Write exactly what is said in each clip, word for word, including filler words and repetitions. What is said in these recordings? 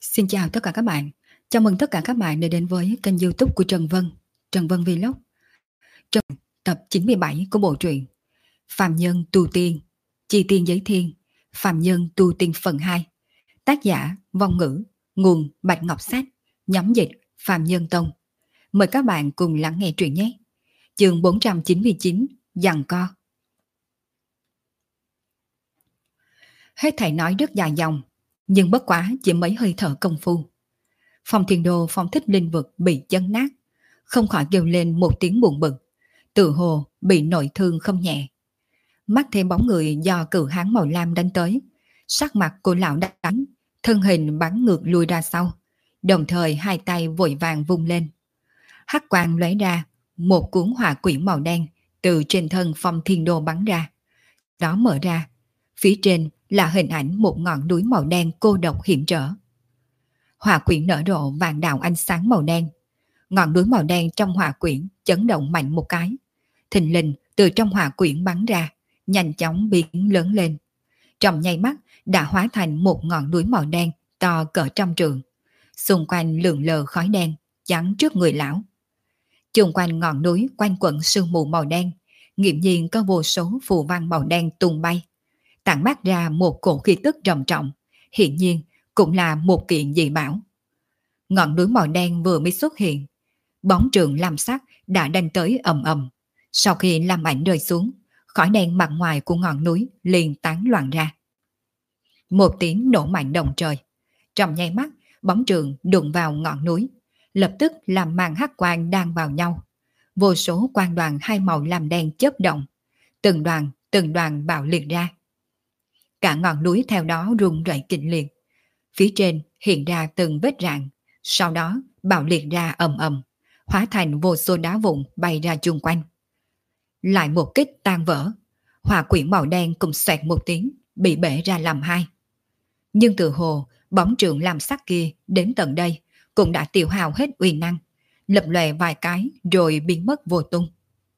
Xin chào tất cả các bạn. Chào mừng tất cả các bạn đã đến với kênh YouTube của Trần Vân, Trần Vân Vlog. Trần tập chín mươi bảy của bộ truyện Phàm Nhân Tu Tiên, Chi Tiên Giới Thiên, Phàm Nhân Tu Tiên phần hai. Tác giả Vong Ngữ, nguồn Bạch Ngọc Sách, nhóm dịch Phàm Nhân Tông. Mời các bạn cùng lắng nghe truyện nhé. Chương bốn trăm chín mươi chín, Giằng co. Hết thảy nói rất dài dòng, nhưng bất quá chỉ mấy hơi thở công phu. Phong Thiên Đô phong thích linh vực bị chấn nát, không khỏi kêu lên một tiếng buồn bực, tự hồ bị nội thương không nhẹ. Mắt thêm bóng người do cự hán màu lam đánh tới, sắc mặt của lão đánh, thân hình bắn ngược lui ra sau, đồng thời hai tay vội vàng vung lên. Hắc quang lóe ra, một cuốn hỏa quỷ màu đen từ trên thân Phong Thiên Đô bắn ra. Đó mở ra, phía trên là hình ảnh một ngọn núi màu đen cô độc hiểm trở. Hỏa quyển nở rộ vàng đạo ánh sáng màu đen. Ngọn núi màu đen trong hỏa quyển chấn động mạnh một cái. Thình lình từ trong hỏa quyển bắn ra, nhanh chóng biến lớn lên. Trong nháy mắt đã hóa thành một ngọn núi màu đen to cỡ trăm trượng. Xung quanh lượn lờ khói đen, chắn trước người lão. Chung quanh ngọn núi quanh quẩn sương mù màu đen, nghiễm nhiên có vô số phù văn màu đen tung bay, tản mát ra một cổ khí tức trầm trọng, hiển nhiên cũng là một kiện dị bảo. Ngọn núi màu đen vừa mới xuất hiện, bóng trường lam sắc đã đánh tới ầm ầm. Sau khi lam ảnh rơi xuống, khói đen mặt ngoài của ngọn núi liền tán loạn ra. Một tiếng nổ mạnh động trời, trong nháy mắt bóng trường đụng vào ngọn núi, lập tức làm màn hắc quang đan vào nhau. Vô số quang đoàn hai màu lam đen chớp động, từng đoàn từng đoàn bạo liệt ra. Cả ngọn núi theo đó rung rẩy kịch liệt. Phía trên hiện ra từng vết rạn, sau đó bạo liệt ra ầm ầm, hóa thành vô số đá vụn bay ra chung quanh. Lại một kích tan vỡ, hỏa quyển màu đen cùng xoẹt một tiếng, bị bể ra làm hai. Nhưng từ hồ, bóng trường làm sắc kia đến tận đây cũng đã tiêu hao hết uy năng, lập lòe vài cái rồi biến mất vô tung.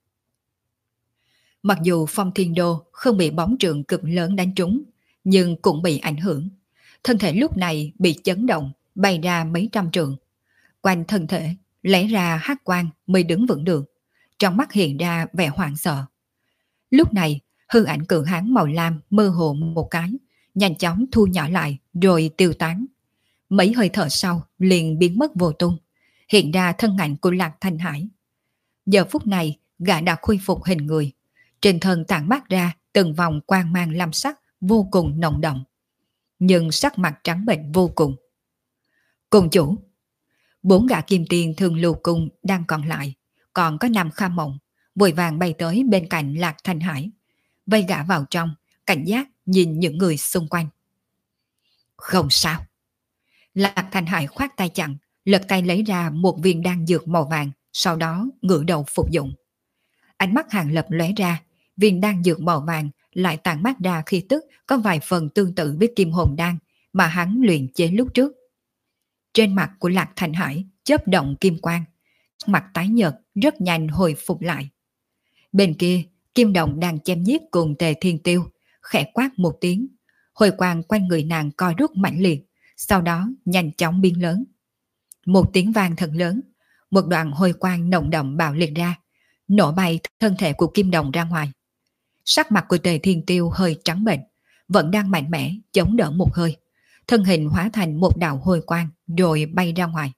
Mặc dù Phong Thiên Đô không bị bóng trường cực lớn đánh trúng, nhưng cũng bị ảnh hưởng. Thân thể lúc này bị chấn động, bay ra mấy trăm trượng. Quanh thân thể, lẽ ra hắc quang mới đứng vững được. Trong mắt hiện ra vẻ hoảng sợ. Lúc này, hư ảnh cự hán màu lam mơ hồ một cái, nhanh chóng thu nhỏ lại rồi tiêu tán. Mấy hơi thở sau liền biến mất vô tung, hiện ra thân ảnh của Lạc Thanh Hải. Giờ phút này, gã đã khôi phục hình người. Trên thân tản mát ra từng vòng quang mang lam sắc vô cùng nồng đậm, nhưng sắc mặt trắng bệch vô cùng. Cùng chủ, bốn gã kim tiền thường lưu cung đang còn lại, còn có năm Kha Mộng, vội vàng bay tới bên cạnh Lạc Thanh Hải, vây gã vào trong, cảnh giác nhìn những người xung quanh. Không sao. Lạc Thanh Hải khoát tay chặn, lật tay lấy ra một viên đan dược màu vàng, sau đó ngửa đầu phục dụng. Ánh mắt Hàng Lập lóe ra, viên đan dược màu vàng lại tàn mát ra khí tức có vài phần tương tự với kim hồn đan mà hắn luyện chế lúc trước. Trên mặt của Lạc Thanh Hải chớp động kim quang, mặt tái nhợt rất nhanh hồi phục lại. Bên kia, Kim Đồng đang chém giết cùng Tề Thiên Tiêu, khẽ quát một tiếng, hồi quang quanh người nàng co rút mãnh liệt, sau đó nhanh chóng biến lớn. Một tiếng vang thật lớn, một đoạn hồi quang nồng đậm bạo liệt ra, nổ bay thân thể của Kim Đồng ra ngoài. Sắc mặt của Tề Thiên Tiêu hơi trắng bệch, vẫn đang mạnh mẽ chống đỡ một hơi, thân hình hóa thành một đạo hồi quang rồi bay ra ngoài.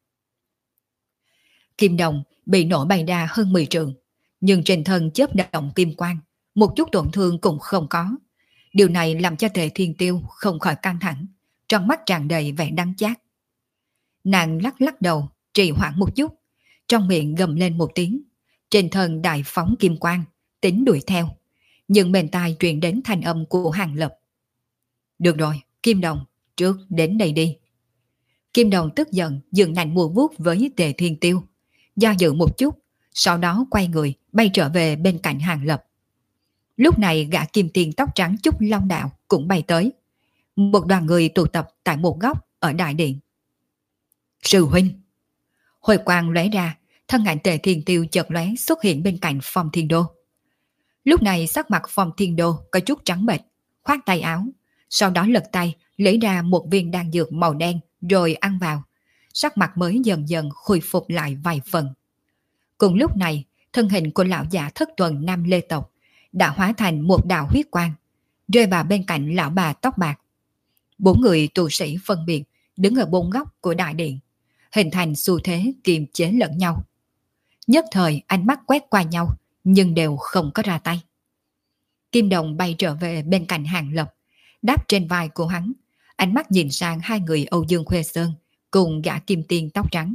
Kim Đồng bị nổ bay ra hơn mười trượng, nhưng trên thân chớp động kim quang, một chút tổn thương cũng không có. Điều này làm cho Tề Thiên Tiêu không khỏi căng thẳng, trong mắt tràn đầy vẻ đắng chát. Nàng lắc lắc đầu, trì hoãn một chút, trong miệng gầm lên một tiếng, trên thân đại phóng kim quang, tính đuổi theo. Nhưng bên tai truyền đến thanh âm của Hàng Lập. Được rồi, Kim Đồng, trước đến đây đi. Kim Đồng tức giận dừng nành mùa vuốt với Tề Thiên Tiêu, do dự một chút, sau đó quay người bay trở về bên cạnh Hàng Lập. Lúc này gã kim tiền tóc trắng Trúc Long Đạo cũng bay tới. Một đoàn người tụ tập tại một góc ở đại điện. Sư huynh. Hồi quang lóe ra, thân ảnh Tề Thiên Tiêu chợt lóe xuất hiện bên cạnh Phong Thiên Đô. Lúc này sắc mặt Phong Thiên Đô có chút trắng bệch, khoát tay áo, sau đó lật tay lấy ra một viên đan dược màu đen rồi ăn vào, sắc mặt mới dần dần khôi phục lại vài phần. Cùng lúc này, thân hình của lão già thất tuần Nam Lê tộc đã hóa thành một đạo huyết quang, rơi vào bên cạnh lão bà tóc bạc. Bốn người tu sĩ phân biệt đứng ở bốn góc của đại điện, hình thành xu thế kiềm chế lẫn nhau. Nhất thời ánh mắt quét qua nhau, nhưng đều không có ra tay. Kim Đồng bay trở về bên cạnh Hàng Lập, đáp trên vai của hắn, ánh mắt nhìn sang hai người Âu Dương Khuê Sơn cùng gã kim tiên tóc trắng.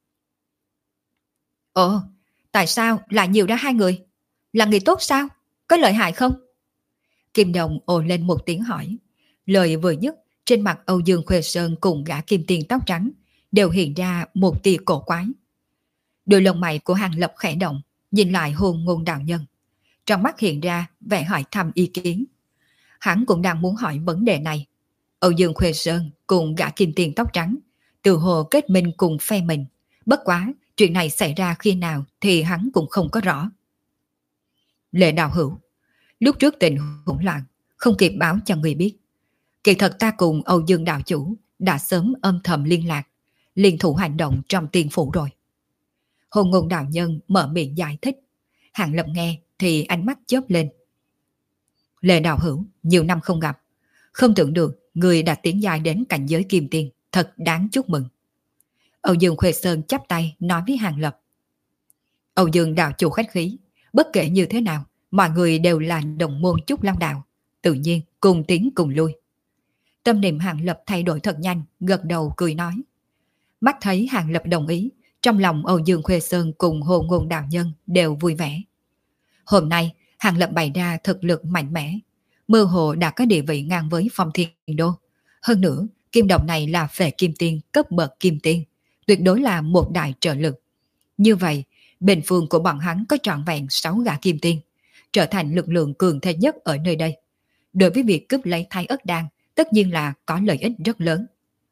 Ồ, tại sao lại nhiều ra hai người? Là người tốt sao? Có lợi hại không? Kim Đồng ồ lên một tiếng hỏi. Lời vừa dứt, trên mặt Âu Dương Khuê Sơn cùng gã kim tiên tóc trắng đều hiện ra một tia cổ quái. Đôi lông mày của Hàng Lập khẽ động, nhìn lại Hồn Ngôn đạo nhân. Trong mắt hiện ra vẻ hỏi thăm ý kiến. Hắn cũng đang muốn hỏi vấn đề này. Âu Dương Khuê Sơn cùng gã kim tiền tóc trắng từ hồ kết minh cùng phe mình. Bất quá, chuyện này xảy ra khi nào thì hắn cũng không có rõ. Lệ đạo hữu, lúc trước tình hỗn loạn, không kịp báo cho người biết. Kỳ thật ta cùng Âu Dương đạo chủ đã sớm âm thầm liên lạc, liên thủ hành động trong tiên phủ rồi. Hồn Ngôn đạo nhân mở miệng giải thích. Hàng Lập nghe thì ánh mắt chớp lên. Lệ đạo hữu, nhiều năm không gặp, không tưởng được người đã tiến dài đến cảnh giới kim tiên, thật đáng chúc mừng. Âu Dương Khuê Sơn chắp tay nói với Hàng Lập. Âu Dương đạo chủ khách khí, bất kể như thế nào, mọi người đều là đồng môn Trúc Long đạo, tự nhiên cùng tiến cùng lui. Tâm niệm Hàng Lập thay đổi thật nhanh, gật đầu cười nói. Mắt thấy Hàng Lập đồng ý, trong lòng Âu Dương Khuê Sơn cùng Hồn Ngôn đạo nhân đều vui vẻ. Hôm nay, Hàng Lập bày ra thực lực mạnh mẽ, mơ hồ đã có địa vị ngang với Phong Thiên Đô. Hơn nữa, kim đồng này là phệ kim tiên cấp bậc kim tiên, tuyệt đối là một đại trợ lực. Như vậy, bên phương của bọn hắn có trọn vẹn sáu gã kim tiên, trở thành lực lượng cường thế nhất ở nơi đây. Đối với việc cướp lấy Thái Ất Đan, tất nhiên là có lợi ích rất lớn.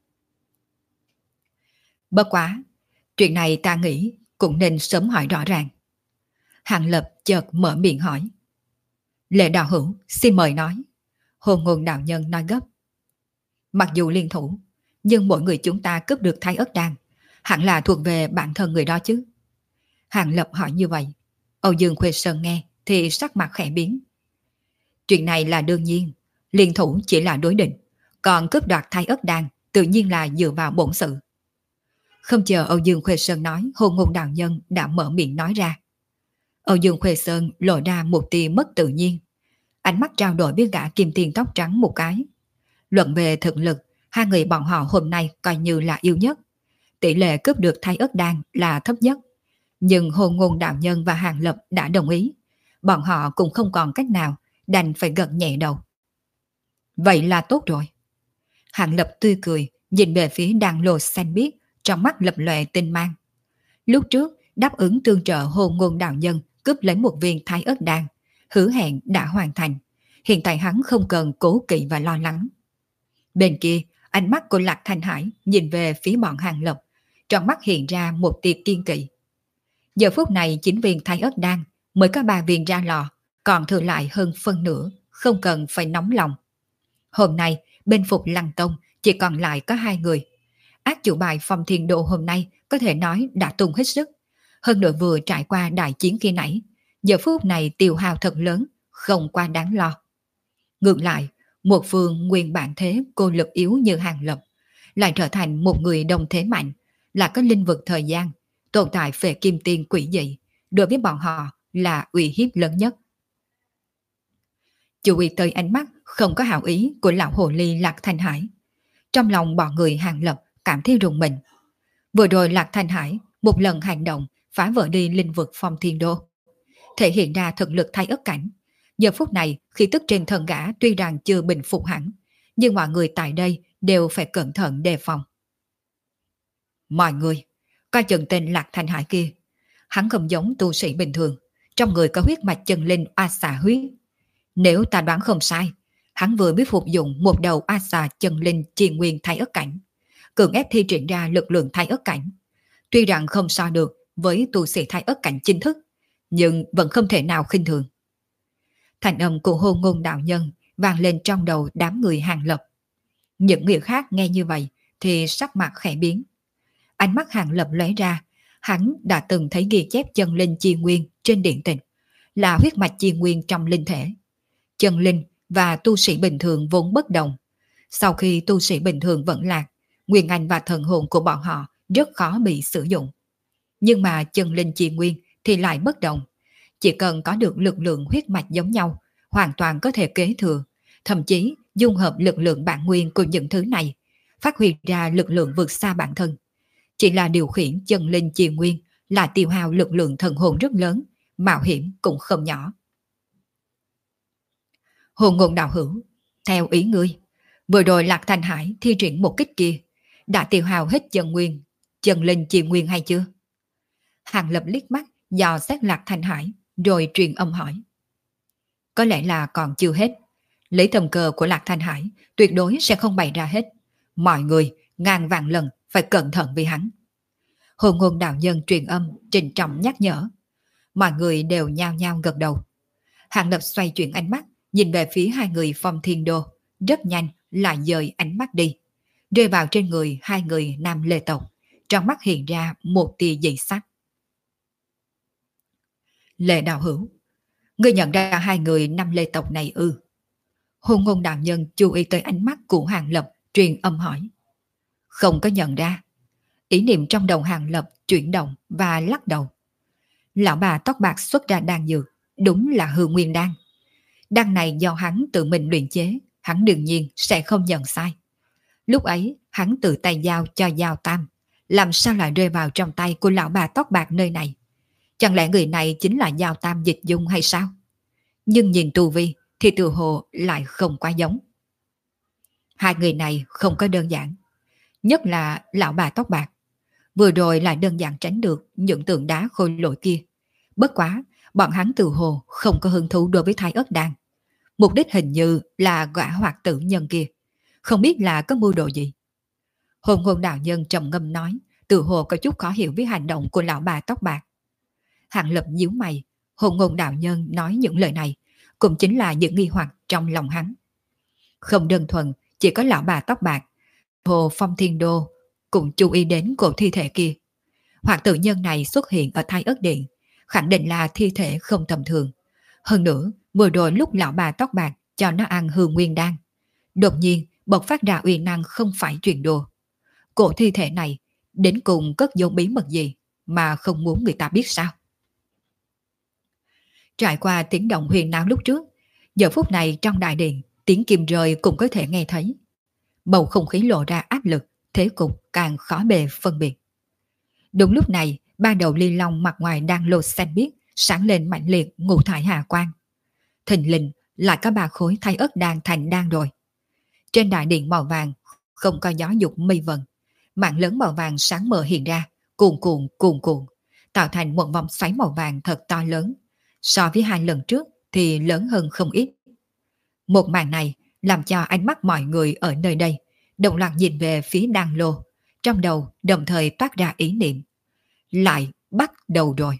Bất quá, chuyện này ta nghĩ cũng nên sớm hỏi rõ ràng. Hàng Lập chợt mở miệng hỏi. Lệ đạo hữu, xin mời nói. Hồn Ngôn đạo nhân nói gấp. Mặc dù liên thủ, nhưng mỗi người chúng ta cướp được Thái Ất Đan, hẳn là thuộc về bản thân người đó chứ. Hàng Lập hỏi như vậy. Âu Dương Khuê Sơn nghe thì sắc mặt khẽ biến. Chuyện này là đương nhiên, liên thủ chỉ là đối định, còn cướp đoạt Thái Ất Đan tự nhiên là dựa vào bổn sự. Không chờ Âu Dương Khuê Sơn nói, Hồn Ngôn đạo nhân đã mở miệng nói ra. Âu Dương Khuê Sơn lộ ra một tia mất tự nhiên, ánh mắt trao đổi với gã kim tiền tóc trắng một cái. Luận về thực lực, hai người bọn họ hôm nay coi như là yếu nhất. Tỷ lệ cướp được Thái Ất Đan là thấp nhất. Nhưng Hồn Ngôn đạo nhân và Hàng Lập đã đồng ý. Bọn họ cũng không còn cách nào, đành phải gật nhẹ đầu. Vậy là tốt rồi. Hàng Lập tươi cười, nhìn về phía đàn lô xanh biếc, trong mắt lập lòe tinh mang. Lúc trước, đáp ứng tương trợ Hồn Ngôn đạo nhân cướp lấy một viên Thái Ất Đan, hứa hẹn đã hoàn thành. Hiện tại hắn không cần cố kỵ và lo lắng. Bên kia, ánh mắt của Lạc Thanh Hải nhìn về phía bọn Hàng Lập, trong mắt hiện ra một tia kiên kỵ. Giờ phút này chín viên Thái Ất Đan mới có ba viên ra lò, còn thừa lại hơn phân nửa, không cần phải nóng lòng. Hôm nay, bên Phục Lăng Tông chỉ còn lại có hai người. Ác chủ bài Phong Thiên Đô hôm nay có thể nói đã tung hết sức. Hơn nữa vừa trải qua đại chiến khi nãy, giờ phút này tiêu hao thật lớn, không quá đáng lo. Ngược lại, một phương nguyên bản thế cô lực yếu như Hàng Lập, lại trở thành một người đồng thế mạnh, là có linh vực thời gian, tồn tại về kim tiên quỷ dị, đối với bọn họ là uy hiếp lớn nhất. Chú ý tới ánh mắt không có hảo ý của lão hồ ly Lạc Thanh Hải. Trong lòng bọn người Hàng Lập cảm thấy rùng mình. Vừa rồi Lạc Thanh Hải một lần hành động phá vỡ đi linh vực Phong Thiên Đô, thể hiện ra thực lực Thái Ất cảnh. Giờ phút này khi tức trên thân gã tuy rằng chưa bình phục hẳn, nhưng mọi người tại đây đều phải cẩn thận đề phòng. Mọi người, coi chừng tên Lạc Thanh Hải kia, hắn không giống tu sĩ bình thường, trong người có huyết mạch chân linh oa xà huyết. Nếu ta đoán không sai, hắn vừa biết phục dụng một đầu oa xà chân linh chi nguyên Thái Ất cảnh, cường ép thi triển ra lực lượng Thái Ất cảnh. Tuy rằng không so được với tu sĩ Thái Ất cảnh chính thức, nhưng vẫn không thể nào khinh thường. Thành âm của Hồn Ngôn đạo nhân vang lên trong đầu đám người Hàng Lập. Những người khác nghe như vậy thì sắc mặt khẽ biến. Ánh mắt Hàng Lập lóe ra, hắn đã từng thấy ghi chép chân linh chi nguyên trên điện tịch, là huyết mạch chi nguyên trong linh thể. Chân linh và tu sĩ bình thường vốn bất đồng. Sau khi tu sĩ bình thường vẫn lạc, nguyên anh và thần hồn của bọn họ rất khó bị sử dụng. Nhưng mà chân linh chi nguyên thì lại bất đồng. Chỉ cần có được lực lượng huyết mạch giống nhau, hoàn toàn có thể kế thừa, thậm chí dung hợp lực lượng bản nguyên của những thứ này, phát huy ra lực lượng vượt xa bản thân. Chỉ là điều khiển chân linh chi nguyên là tiêu hao lực lượng thần hồn rất lớn, mạo hiểm cũng không nhỏ. Hồn ngôn đạo hữu, theo ý ngươi, vừa rồi Lạc Thanh Hải thi triển một kích kia, đã tiêu hao hết chân nguyên, chân linh chi nguyên hay chưa? Hàng Lập liếc mắt, dò xét Lạc Thanh Hải, rồi truyền âm hỏi. Có lẽ là còn chưa hết. Lấy tầm cờ của Lạc Thanh Hải, tuyệt đối sẽ không bày ra hết. Mọi người, ngàn vạn lần, phải cẩn thận vì hắn. Hồn ngôn đạo nhân truyền âm, trịnh trọng nhắc nhở. Mọi người đều nhao nhao gật đầu. Hàng Lập xoay chuyển ánh mắt, nhìn về phía hai người Phong Thiên Đô, rất nhanh lại dời ánh mắt đi, rơi vào trên người hai người nam lê tộc, trong mắt hiện ra một tia dị sắc. Lê đạo hữu, ngươi nhận ra hai người nam lê tộc này ư? Hồn ngôn đạo nhân chú ý tới ánh mắt của Hàng Lập, truyền âm hỏi. Không có nhận ra. Ý niệm trong đầu Hàng Lập chuyển động và lắc đầu. Lão bà tóc bạc xuất ra đan dược, đúng là hư nguyên đan. Đan này do hắn tự mình luyện chế, hắn đương nhiên sẽ không nhận sai. Lúc ấy, hắn tự tay giao cho Giao Tam, làm sao lại rơi vào trong tay của lão bà tóc bạc nơi này? Chẳng lẽ người này chính là Giao Tam Dịch Dung hay sao? Nhưng nhìn tu vi thì tự hồ lại không quá giống. Hai người này không có đơn giản. Nhất là lão bà tóc bạc. Vừa rồi lại đơn giản tránh được những tượng đá khôi lỗi kia. Bất quá, bọn hắn tự hồ không có hứng thú đối với Thái Ất Đan. Mục đích hình như là gã hoạt tử nhân kia. Không biết là có mưu đồ gì. Hồn ngôn đạo nhân trầm ngâm nói, tự hồ có chút khó hiểu với hành động của lão bà tóc bạc. Hàng Lập nhíu mày, hồn ngôn đạo nhân nói những lời này cũng chính là những nghi hoặc trong lòng hắn. Không đơn thuần chỉ có lão bà tóc bạc, Hồ Phong Thiên Đô cũng chú ý đến cổ thi thể kia. Hoạt tử nhân này xuất hiện ở Thái Ất Điện, khẳng định là thi thể không tầm thường. Hơn nữa, vừa rồi lúc lão bà tóc bạc cho nó ăn hư nguyên đan, đột nhiên bộc phát ra uy năng không phải truyền đùa. Cổ thi thể này đến cùng cất giấu bí mật gì mà không muốn người ta biết sao? Trải qua tiếng động huyền náo lúc trước, giờ phút này trong đại điện, tiếng kim rơi cũng có thể nghe thấy. Bầu không khí lộ ra áp lực, thế cục càng khó bề phân biệt. Đúng lúc này, ba đầu ly long mặt ngoài đang lột xanh biếc, sáng lên mạnh liệt ngũ thải hà quang. Thình lình lại có ba khối Thái Ất Đan thành đan rồi. Trên đại điện màu vàng không có gió dục mây vần, mạng lớn màu vàng sáng mờ hiện ra, cuồn cuộn cuồn cuộn, tạo thành một vòng xoáy màu vàng thật to lớn. So với hai lần trước thì lớn hơn không ít. Một màn này làm cho ánh mắt mọi người ở nơi đây đồng loạt nhìn về phía đan lô, trong đầu đồng thời toát ra ý niệm. Lại bắt đầu rồi.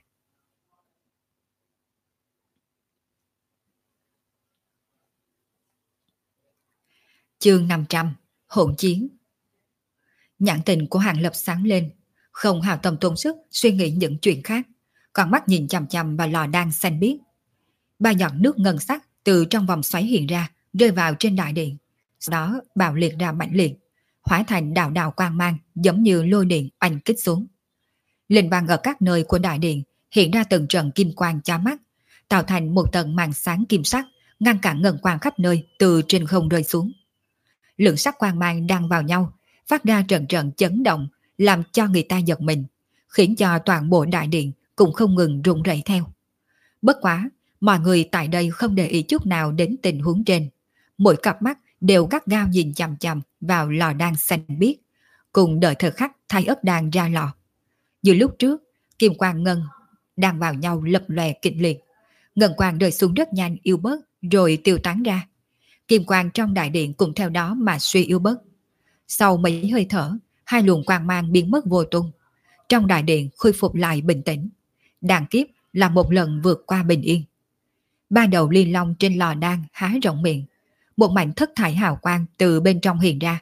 Chương năm trăm, hỗn chiến. Nhãn tình của Hàng Lập sáng lên, không hào tâm tốn sức suy nghĩ những chuyện khác, còn mắt nhìn chằm chằm vào lò đan xanh biếc. Ba giọt nước ngân sắc từ trong vòng xoáy hiện ra, rơi vào trên đại điện, sau đó bạo liệt ra mãnh liệt, hóa thành đạo đạo quang mang giống như lôi điện oanh kích xuống. Linh vang ở các nơi của đại điện hiện ra từng trận kim quang chói mắt, tạo thành một tầng màn sáng kim sắc ngăn cản ngân quang khắp nơi từ trên không rơi xuống. Lượng sắc quang mang đang vào nhau, phát ra trận trận chấn động, làm cho người ta giật mình, khiến cho toàn bộ đại điện cũng không ngừng rung rẩy theo. Bất quá, mọi người tại đây không để ý chút nào đến tình huống trên, mỗi cặp mắt đều gắt gao nhìn chằm chằm vào lò đan xanh biếc, cùng đợi thời khắc Thái Ất Đan ra lò. Như lúc trước, kim quang ngân đang vào nhau lập lòe kịch liệt, ngân quang rơi xuống rất nhanh yếu bớt rồi tiêu tán ra. Kim quang trong đại điện cũng theo đó mà suy yếu bớt. Sau mấy hơi thở, hai luồng quang mang biến mất vô tung. Trong đại điện khôi phục lại bình tĩnh. Đàn kiếp là một lần vượt qua bình yên. Ba đầu liên long trên lò đan há rộng miệng, một mảnh thất thải hào quang từ bên trong hiện ra,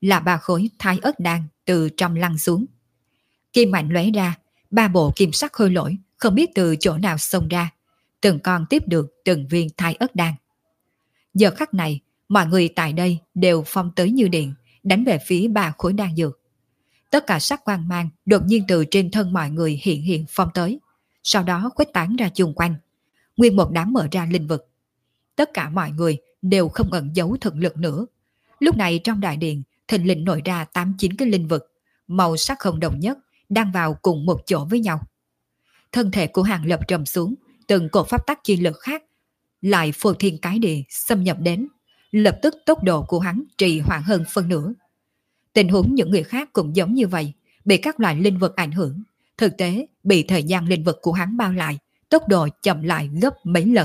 là ba khối thái ớt đan từ trong lăn xuống. Kim mạnh lóe ra, ba bộ kim sắc khôi lỗi không biết từ chỗ nào xông ra, từng con tiếp được từng viên thái ớt đan. Giờ khắc này, mọi người tại đây đều phong tới như điện, đánh về phía ba khối đan dược. Tất cả sắc quang mang đột nhiên từ trên thân mọi người hiện hiện phong tới, sau đó khuếch tán ra chung quanh. Nguyên một đám mở ra linh vực. Tất cả mọi người đều không ẩn giấu thực lực nữa. Lúc này trong đại điện, thình lình nổi ra tám chín cái linh vực, màu sắc không đồng nhất, đang vào cùng một chỗ với nhau. Thân thể của Hàng Lập trầm xuống, từng cột pháp tắc chi lực khác lại phô thiên cái địa xâm nhập đến, lập tức tốc độ của hắn trì hoãn hơn phân nửa. Tình huống những người khác cũng giống như vậy, bị các loại linh vật ảnh hưởng, thực tế bị thời gian linh vật của hắn bao lại, tốc độ chậm lại gấp mấy lần.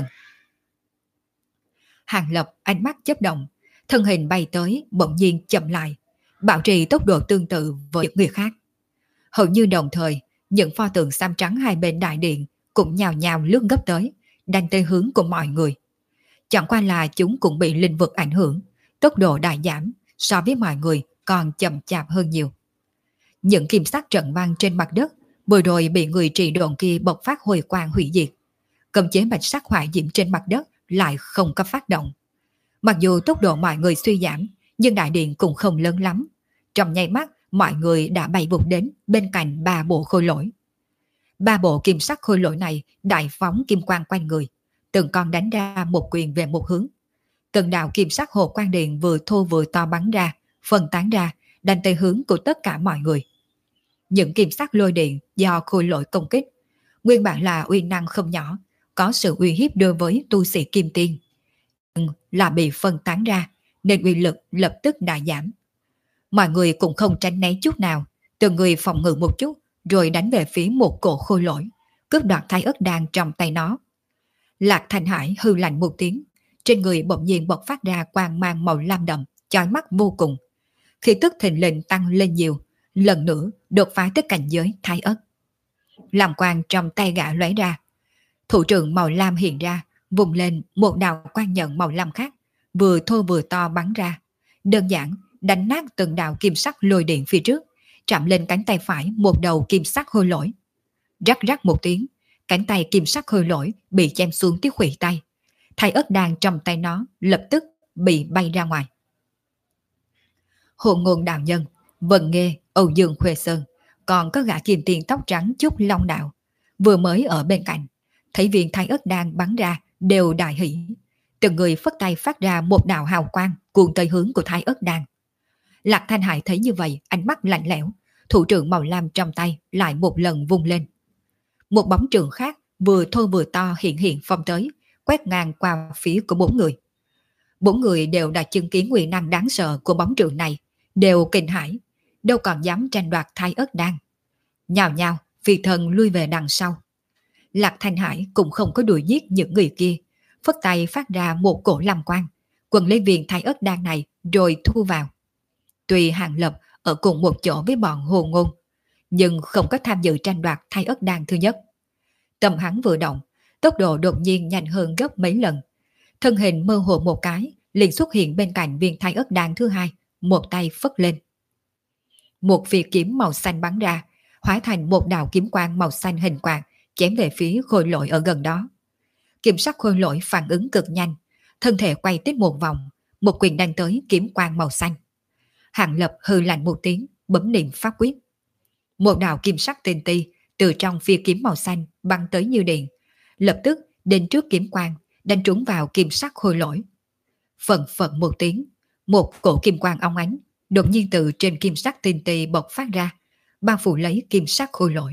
Hàng Lập ánh mắt chớp động, thân hình bay tới bỗng nhiên chậm lại, bảo trì tốc độ tương tự với những người khác. Hầu như đồng thời, những pho tượng xám trắng hai bên đại điện cũng nhào nhào lướt gấp tới, đánh tới hướng của mọi người. Chẳng qua là chúng cũng bị linh vực ảnh hưởng, tốc độ đại giảm, so với mọi người còn chậm chạp hơn nhiều. Những kim sắc trận vang trên mặt đất vừa rồi bị người trì độn kia bộc phát hồi quang hủy diệt. Cầm chế bạch sắc hỏa diễm trên mặt đất lại không có phát động. Mặc dù tốc độ mọi người suy giảm, nhưng đại điện cũng không lớn lắm. Trong nháy mắt, mọi người đã bay vụt đến bên cạnh ba bộ khôi lỗi. Ba bộ kim sắc khôi lỗi này đại phóng kim quang quanh người, từng con đánh ra một quyền về một hướng. Từng đạo kim sắc hồ quang điện vừa thô vừa to bắn ra, phân tán ra, đánh tới hướng của tất cả mọi người. Những kim sắc lôi điện do khôi lỗi công kích, nguyên bản là uy năng không nhỏ, có sự uy hiếp đối với tu sĩ kim tiên, nhưng là bị phân tán ra nên uy lực lập tức đại giảm. Mọi người cũng không tránh né chút nào, từng người phòng ngự một chút rồi đánh về phía một cổ khôi lỗi, cướp đoạt thái ớt đan trong tay nó. Lạc Thanh Hải hư lạnh một tiếng, trên người bỗng nhiên bộc phát ra quang mang màu lam đậm, chói mắt vô cùng. Khi tức thình lình tăng lên nhiều, lần nữa đột phá tới cảnh giới thái ớt. Làm quang trong tay gã lóe ra, thủ trưởng màu lam hiện ra, vùng lên một đạo quang nhận màu lam khác, vừa thô vừa to bắn ra, đơn giản đánh nát từng đạo kim sắc lôi điện phía trước, chạm lên cánh tay phải một đầu kim sắc khôi lỗi. Rắc rắc một tiếng, cánh tay kim sắc khôi lỗi bị chém xuống tới khuỷu tay. Thái ớt đan trong tay nó lập tức bị bay ra ngoài. Hồ Ngôn đạo nhân, Vân Nghê, Âu Dương Khuê Sơn, còn có gã kim tiền tóc trắng Trúc Long Đạo, vừa mới ở bên cạnh, thấy viên thái ớt đan bắn ra đều đại hỷ. Từng người phất tay phát ra một đạo hào quang cuồng tới hướng của thái ớt đan. Lạc Thanh Hải thấy như vậy, ánh mắt lạnh lẽo, thủ trưởng màu lam trong tay lại một lần vung lên. Một bóng trường khác vừa thô vừa to hiện hiện phong tới, quét ngang qua phía của bốn người. Bốn người đều đã chứng kiến uy năng đáng sợ của bóng trường này, đều kinh hãi, đâu còn dám tranh đoạt thái ớt đan. Nhào nhào, phi thần lui về đằng sau. Lạc Thanh Hải cũng không có đuổi giết những người kia, phất tay phát ra một cổ lam quang, quần lấy viên thái ớt đan này rồi thu vào. Tuy Hàng Lập ở cùng một chỗ với bọn Hồ Ngôn, nhưng không có tham dự tranh đoạt thái ớt đan thứ nhất. Tâm hắn vừa động, tốc độ đột nhiên nhanh hơn gấp mấy lần. Thân hình mơ hồ một cái, liền xuất hiện bên cạnh viên thái ớt đan thứ hai, một tay phất lên. Một phi kiếm màu xanh bắn ra, hóa thành một đạo kiếm quang màu xanh hình quạt, chém về phía khôi lỗi ở gần đó. Kiểm sắc khôi lỗi phản ứng cực nhanh, thân thể quay tiếp một vòng, một quyền đánh tới kiếm quang màu xanh. Hàng Lập hừ lạnh một tiếng, bấm niệm pháp quyết. Một đạo kim sắc tinh ti từ trong phi kiếm màu xanh bắn tới như điện, lập tức đến trước kiếm quang, đánh trúng vào kim sắc khôi lỗi. Phận phận một tiếng, một cổ kim quang óng ánh đột nhiên từ trên kim sắc tinh ti bộc phát ra, bao phủ lấy kim sắc khôi lỗi.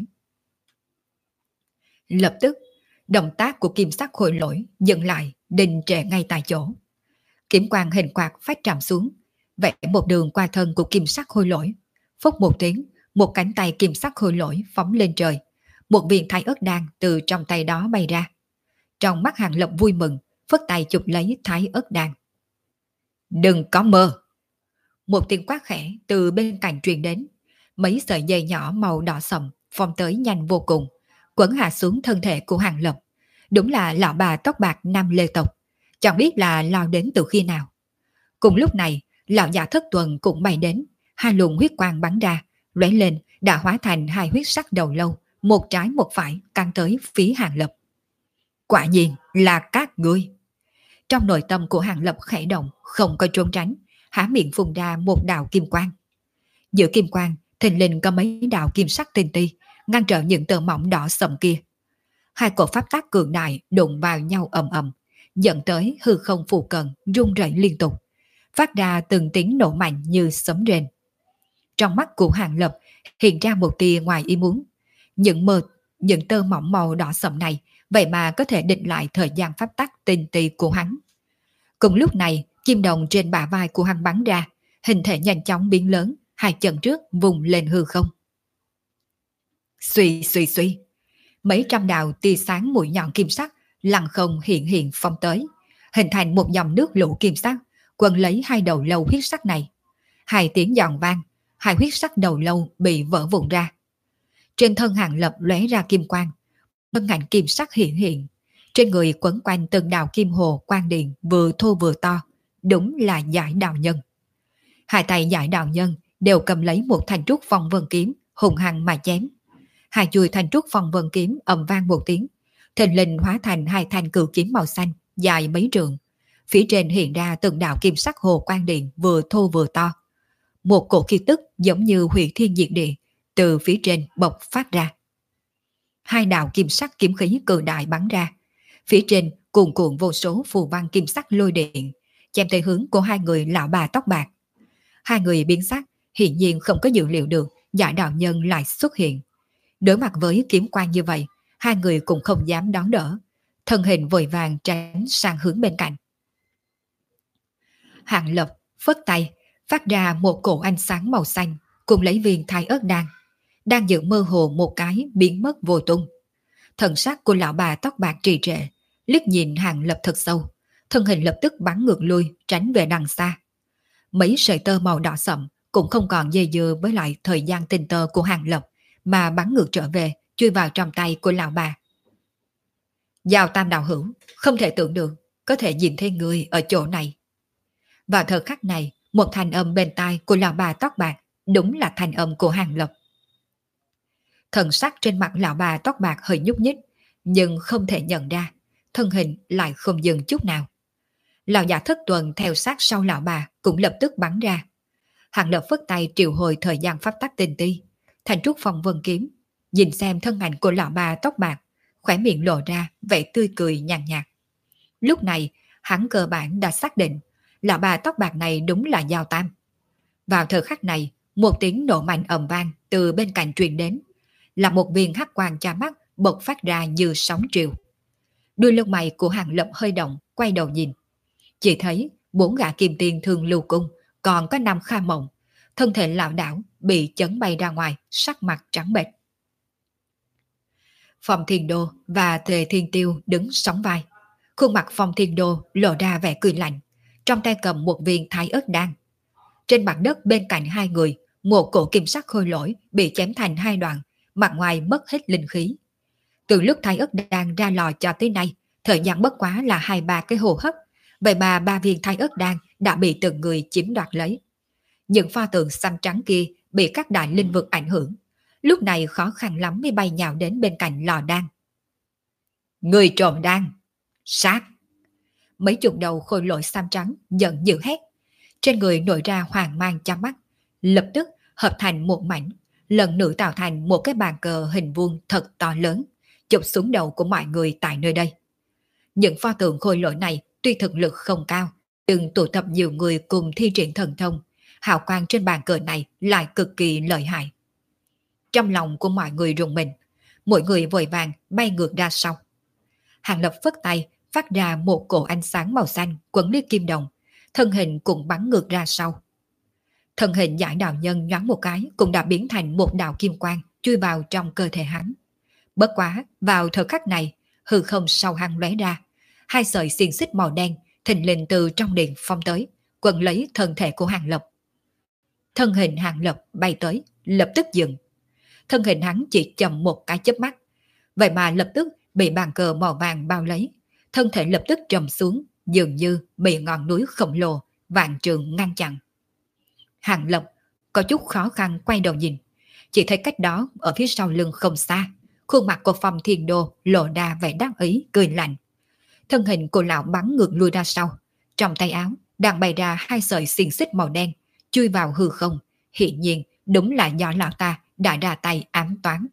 Lập tức, động tác của kim sắc khôi lỗi dừng lại, đình trệ ngay tại chỗ. Kiếm quang hình quạt phát trạm xuống, vẽ một đường qua thân của kim sắc khôi lỗi. Phốc một tiếng, một cánh tay kim sắc khôi lỗi phóng lên trời, một viên thái ớt đan từ trong tay đó bay ra. Trong mắt Hàng Lập vui mừng, phất tay chụp lấy thái ớt đan. Đừng có mơ! Một tiếng quát khẽ từ bên cạnh truyền đến, mấy sợi dây nhỏ màu đỏ sậm phong tới nhanh vô cùng, quấn hạ xuống thân thể của Hàng Lập. Đúng là lão bà tóc bạc Nam Lê tộc, chẳng biết là lao đến từ khi nào. Cùng lúc này, lão già Thất Tuần cũng bay đến, Hai luồng huyết quang bắn ra, lóe lên đã hóa thành hai huyết sắc đầu lâu, một trái một phải căng tới phía Hàng Lập. Quả nhiên là các ngươi. Trong nội tâm của Hàng Lập khẽ động, không có trốn tránh, há miệng phun ra một đạo kim quang. Giữa kim quang, thình lình có mấy đạo kim sắc tinh ti, ngăn trở những tơ mỏng đỏ sậm kia. Hai cổ pháp tác cường đại đụng vào nhau ầm ầm, dẫn tới hư không phù cận rung rẩy liên tục, phát ra từng tiếng nổ mạnh như sấm rền. Trong mắt của Hàng Lập hiện ra một tia ngoài ý muốn. Những mờ, những tơ mỏng màu đỏ sậm này vậy mà có thể định lại thời gian pháp tắc tinh tì của hắn. Cùng lúc này, kim đồng trên bả vai của hắn bắn ra, hình thể nhanh chóng biến lớn, hai chân trước vùng lên hư không. Xuy xuy xuy, mấy trăm đạo tia sáng mũi nhọn kim sắc lặng không hiện hiện phong tới, hình thành một dòng nước lũ kim sắc quấn lấy hai đầu lâu huyết sắc này. Hai tiếng giòn vang, hai huyết sắc đầu lâu bị vỡ vụn ra. Trên thân Hàng Lập lóe ra kim quang, thân ảnh kim sắc hiện hiện, trên người quấn quanh từng đạo kim hồ quang điện vừa thô vừa to, đúng là Giải Đạo Nhân. Hai tay Giải Đạo Nhân đều cầm lấy một thanh trúc phong vân kiếm, hùng hăng mà chém. Hai chuôi thanh trúc phong vân kiếm ầm vang một tiếng, thình lình hóa thành hai thanh cự kiếm màu xanh dài mấy trượng. Phía trên hiện ra từng đạo kim sắc hồ quang điện vừa thô vừa to. Một cổ khí tức giống như hủy thiên diệt địa từ phía trên bộc phát ra. Hai đạo kim sắc kiếm khí cường đại bắn ra, phía trên cuồn cuộn vô số phù văn kim sắc lôi điện, chém tới hướng của hai người lão bà tóc bạc. Hai người biến sắc, hiển nhiên không có dự liệu được Giải Đạo Nhân lại xuất hiện. Đối mặt với kiếm quang như vậy, hai người cũng không dám đón đỡ, thân hình vội vàng tránh sang hướng bên cạnh. Hàng Lập phất tay, phát ra một cổ ánh sáng màu xanh, cùng lấy viên thái ớt đan, đang giữ mơ hồ một cái biến mất vô tung. Thần sắc của lão bà tóc bạc trì trệ, liếc nhìn Hàng Lập thật sâu, thân hình lập tức bắn ngược lui, tránh về đằng xa. Mấy sợi tơ màu đỏ sậm cũng không còn dây dưa với lại thời gian tình tơ của Hàng Lập, mà bắn ngược trở về, chui vào trong tay của lão bà. Giao Tam đạo hữu, không thể tưởng được có thể nhìn thấy người ở chỗ này. Vào thời khắc này, một thanh âm bên tai của lão bà tóc bạc đúng là thanh âm của Hàng Lập. Thần sắc trên mặt lão bà tóc bạc hơi nhúc nhích, nhưng không thể nhận ra, thân hình lại không dừng chút nào. Lão giả thất tuần theo sát sau lão bà cũng lập tức bắn ra. Hàng Lập phất tay triệu hồi thời gian pháp tắc tinh ti, thành trúc phong vân kiếm, nhìn xem thân ảnh của lão bà tóc bạc, khóe miệng lộ ra vẻ tươi cười nhàn nhạt. Lúc này, hắn cơ bản đã xác định lão bà tóc bạc này đúng là Giao Tam. Vào thời khắc này, một tiếng nổ mạnh ầm vang từ bên cạnh truyền đến, là một viên hắc quang cha mắt bộc phát ra như sóng triều. Đuôi lông mày của Hàng Lập hơi động, quay đầu nhìn, chỉ thấy bốn gã kim tiền thường lưu cung, còn có năm Kha Mộng, thân thể lão đảo bị chấn bay ra ngoài, sắc mặt trắng bệch. Phong Thiên Đô và Tề Thiên Tiêu đứng sóng vai, khuôn mặt Phong Thiên Đô lộ ra vẻ cười lạnh, trong tay cầm một viên thái ớt đan. Trên mặt đất bên cạnh hai người, một cổ kim sắc khôi lỗi bị chém thành hai đoạn, mặt ngoài mất hết linh khí. Từ lúc thái ớt đan ra lò cho tới nay, thời gian bất quá là hai ba cái hô hấp, vậy mà ba viên thái ớt đan đã bị từng người chiếm đoạt lấy. Những pho tượng xanh trắng kia bị các đại linh vực ảnh hưởng, lúc này khó khăn lắm mới bay nhào đến bên cạnh lò đan. Người trộm đan, sát! Mấy chục đầu khôi lỗi xanh trắng giận dữ hét, trên người nổi ra hoàng mang cho mắt, lập tức hợp thành một mảnh, lần nữa tạo thành một cái bàn cờ hình vuông thật to lớn, chụp xuống đầu của mọi người tại nơi đây. Những pho tượng khôi lỗi này tuy thực lực không cao, nhưng tụ tập nhiều người cùng thi triển thần thông, hào quang trên bàn cờ này lại cực kỳ lợi hại. Trong lòng của mọi người rùng mình, mỗi người vội vàng bay ngược ra sau. Hàng Lập phất tay, phát ra một cổ ánh sáng màu xanh quấn lấy kim đồng, thân hình cũng bắn ngược ra sau. Thân hình Giải Đạo Nhân nhoáng một cái cũng đã biến thành một đạo kim quang chui vào trong cơ thể hắn. Bất quá, vào thời khắc này, hư không sau hắn lóe ra, hai sợi xiềng xích màu đen thình lình từ trong điện phong tới, quấn lấy thân thể của Hàng Lập. Thân hình Hàng Lập bay tới, lập tức dừng. Thân hình hắn chỉ chậm một cái chớp mắt, vậy mà lập tức bị bàn cờ màu vàng bao lấy, thân thể lập tức trầm xuống, dường như bị ngọn núi khổng lồ vạn trượng ngăn chặn. Hàng Lập có chút khó khăn quay đầu nhìn. Chỉ thấy cách đó ở phía sau lưng không xa, khuôn mặt của Phong Thiên Đô lộ ra vẻ đắc ý cười lạnh. Thân hình của lão bắn ngược lui ra sau, trong tay áo đang bày ra hai sợi xiềng xích màu đen chui vào hư không. Hiển nhiên đúng là do lão ta đã ra tay ám toán.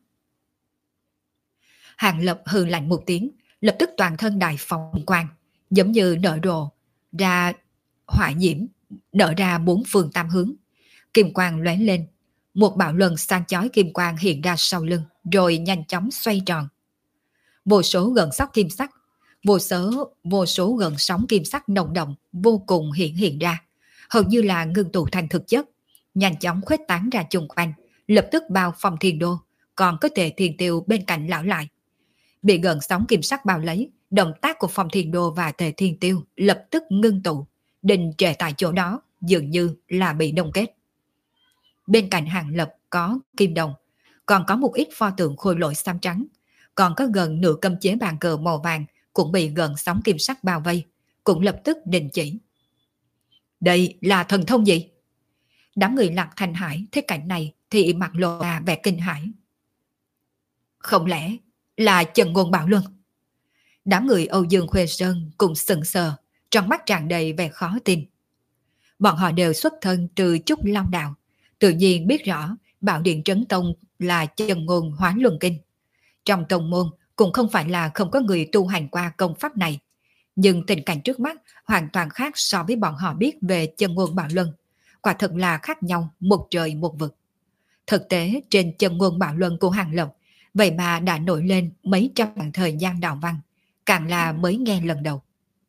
Hàng Lập hừ lạnh một tiếng, lập tức toàn thân đại phong quang, giống như nở rộ ra hỏa diễm, nở ra bốn phương tám hướng. Kim quang lóe lên, một bạo luân sang chói kim quang hiện ra sau lưng, rồi nhanh chóng xoay tròn. Vô số gần sóc kim sắc, vô số vô số gần sóng kim sắc nồng động vô cùng hiện hiện ra, hầu như là ngưng tụ thành thực chất, nhanh chóng khuếch tán ra chung quanh, lập tức bao Phong Thiên Đô, còn có Tề Thiên Tiêu bên cạnh lão lại. Bị gần sóng kim sắc bao lấy, động tác của Phong Thiên Đô và Tề Thiên Tiêu lập tức ngưng tụ, đình trệ tại chỗ đó, dường như là bị đông kết. Bên cạnh Hàng Lập có kim đồng, còn có một ít pho tượng khôi lỗi xám trắng, còn có gần nửa cấm chế bàn cờ màu vàng cũng bị gần sóng kim sắc bao vây, cũng lập tức đình chỉ. Đây là thần thông gì? Đám người Lạc Thanh Hải thấy cảnh này thì mặt lộ ra vẻ kinh hãi. Không lẽ là Chân Ngôn Bảo Luân? Đám người Âu Dương Khuê Sơn cùng sững sờ, trong mắt tràn đầy vẻ khó tin. Bọn họ đều xuất thân từ Trúc Long Đạo, tự nhiên biết rõ Bảo Điện Trấn Tông là Chân Ngôn Hoán Luân Kinh. Trong tông môn cũng không phải là không có người tu hành qua công pháp này, nhưng tình cảnh trước mắt hoàn toàn khác so với bọn họ biết về Chân Ngôn Bảo Luân, quả thật là khác nhau một trời một vực. Thực tế trên Chân Ngôn Bảo Luân của Hàng Lập vậy mà đã nổi lên mấy trăm vạn thời gian đạo văn, càng là mới nghe lần đầu.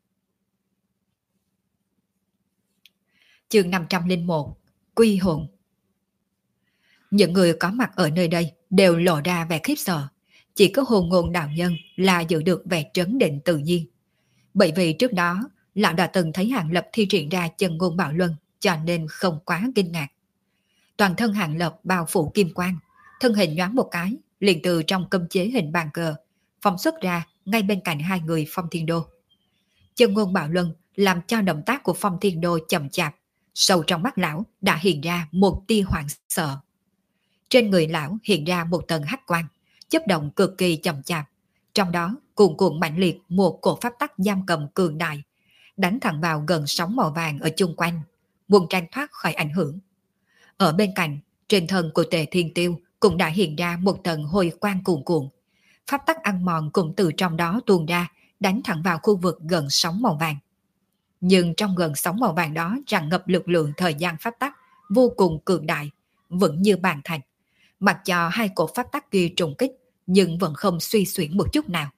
Chương năm trăm lẻ một Quy Hồn. Những người có mặt ở nơi đây đều lộ ra vẻ khiếp sợ, chỉ có Hồn Ngôn đạo nhân là giữ được vẻ trấn định tự nhiên. Bởi vì trước đó lão đã từng thấy Hàng Lập thi triển ra Chân Ngôn Bảo Luân, cho nên không quá kinh ngạc. Toàn thân Hàng Lập bao phủ kim quang, thân hình nhoáng một cái, liền từ trong cấm chế hình bàn cờ phóng xuất ra ngay bên cạnh hai người Phong Thiên Đô. Chân Ngôn Bảo Luân làm cho động tác của Phong Thiên Đô chậm chạp, sâu trong mắt lão đã hiện ra một tia hoảng sợ. Trên người lão hiện ra một tầng hắc quang, chớp động cực kỳ chậm chạp, trong đó cuồn cuộn mạnh liệt một cổ pháp tắc giam cầm cường đại, đánh thẳng vào gần sóng màu vàng ở chung quanh, muốn tranh thoát khỏi ảnh hưởng. Ở bên cạnh, trên thân của Tề Thiên Tiêu cũng đã hiện ra một tầng hồi quang cuồn cuộn, pháp tắc ăn mòn cũng từ trong đó tuôn ra, đánh thẳng vào khu vực gần sóng màu vàng. Nhưng trong gần sóng màu vàng đó tràn ngập lực lượng thời gian pháp tắc vô cùng cường đại, vững như bàn thạch, mặc cho hai cổ pháp tắc kia trùng kích nhưng vẫn không suy xuyển một chút nào.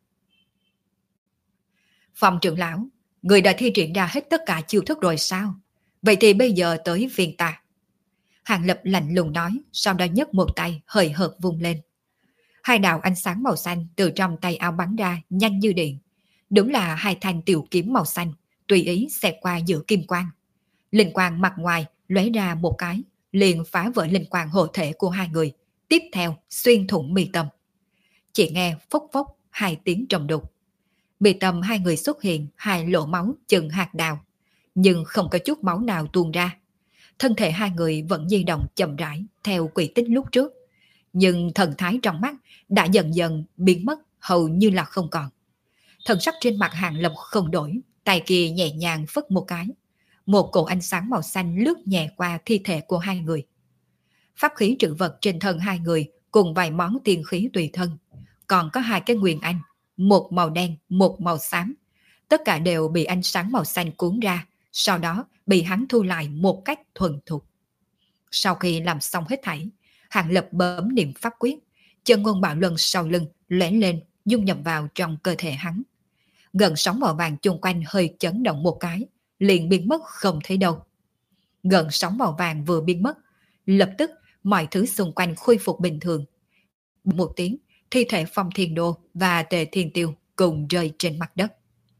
Phong trưởng lão, người đã thi triển ra hết tất cả chiêu thức rồi sao? Vậy thì bây giờ tới phiên ta. Hàng Lập lạnh lùng nói, sau đó nhấc một tay hời hợt vung lên. Hai đạo ánh sáng màu xanh từ trong tay áo bắn ra nhanh như điện. Đúng là hai thanh tiểu kiếm màu xanh, tùy ý xẹt qua giữa kim quang. Linh quang mặt ngoài lóe ra một cái, liền phá vỡ linh quang hộ thể của hai người, tiếp theo xuyên thủng mi tâm. Chỉ nghe phốc phốc hai tiếng trầm đục. Mi tâm hai người xuất hiện hai lỗ máu chừng hạt đào, nhưng không có chút máu nào tuôn ra. Thân thể hai người vẫn di động chậm rãi theo quỹ tích lúc trước, nhưng thần thái trong mắt đã dần dần biến mất hầu như là không còn. Thần sắc trên mặt Hàng Lập không đổi, tay kia nhẹ nhàng phất một cái, một cổ ánh sáng màu xanh lướt nhẹ qua thi thể của hai người. Pháp khí trữ vật trên thân hai người cùng vài món tiên khí tùy thân, còn có hai cái nguyên anh, một màu đen, một màu xám, tất cả đều bị ánh sáng màu xanh cuốn ra, sau đó bị hắn thu lại một cách thuần thục. Sau khi làm xong hết thảy, Hàng Lập bấm niệm pháp quyết, Chân Ngôn Bảo Luân sau lưng lóe lên, dung nhập vào trong cơ thể hắn. Gần sóng màu vàng chung quanh hơi chấn động một cái, liền biến mất không thấy đâu. Gần sóng màu vàng vừa biến mất, lập tức mọi thứ xung quanh khôi phục bình thường. Một tiếng, thi thể Phong Thiên Đô và Tề Thiên Tiêu cùng rơi trên mặt đất.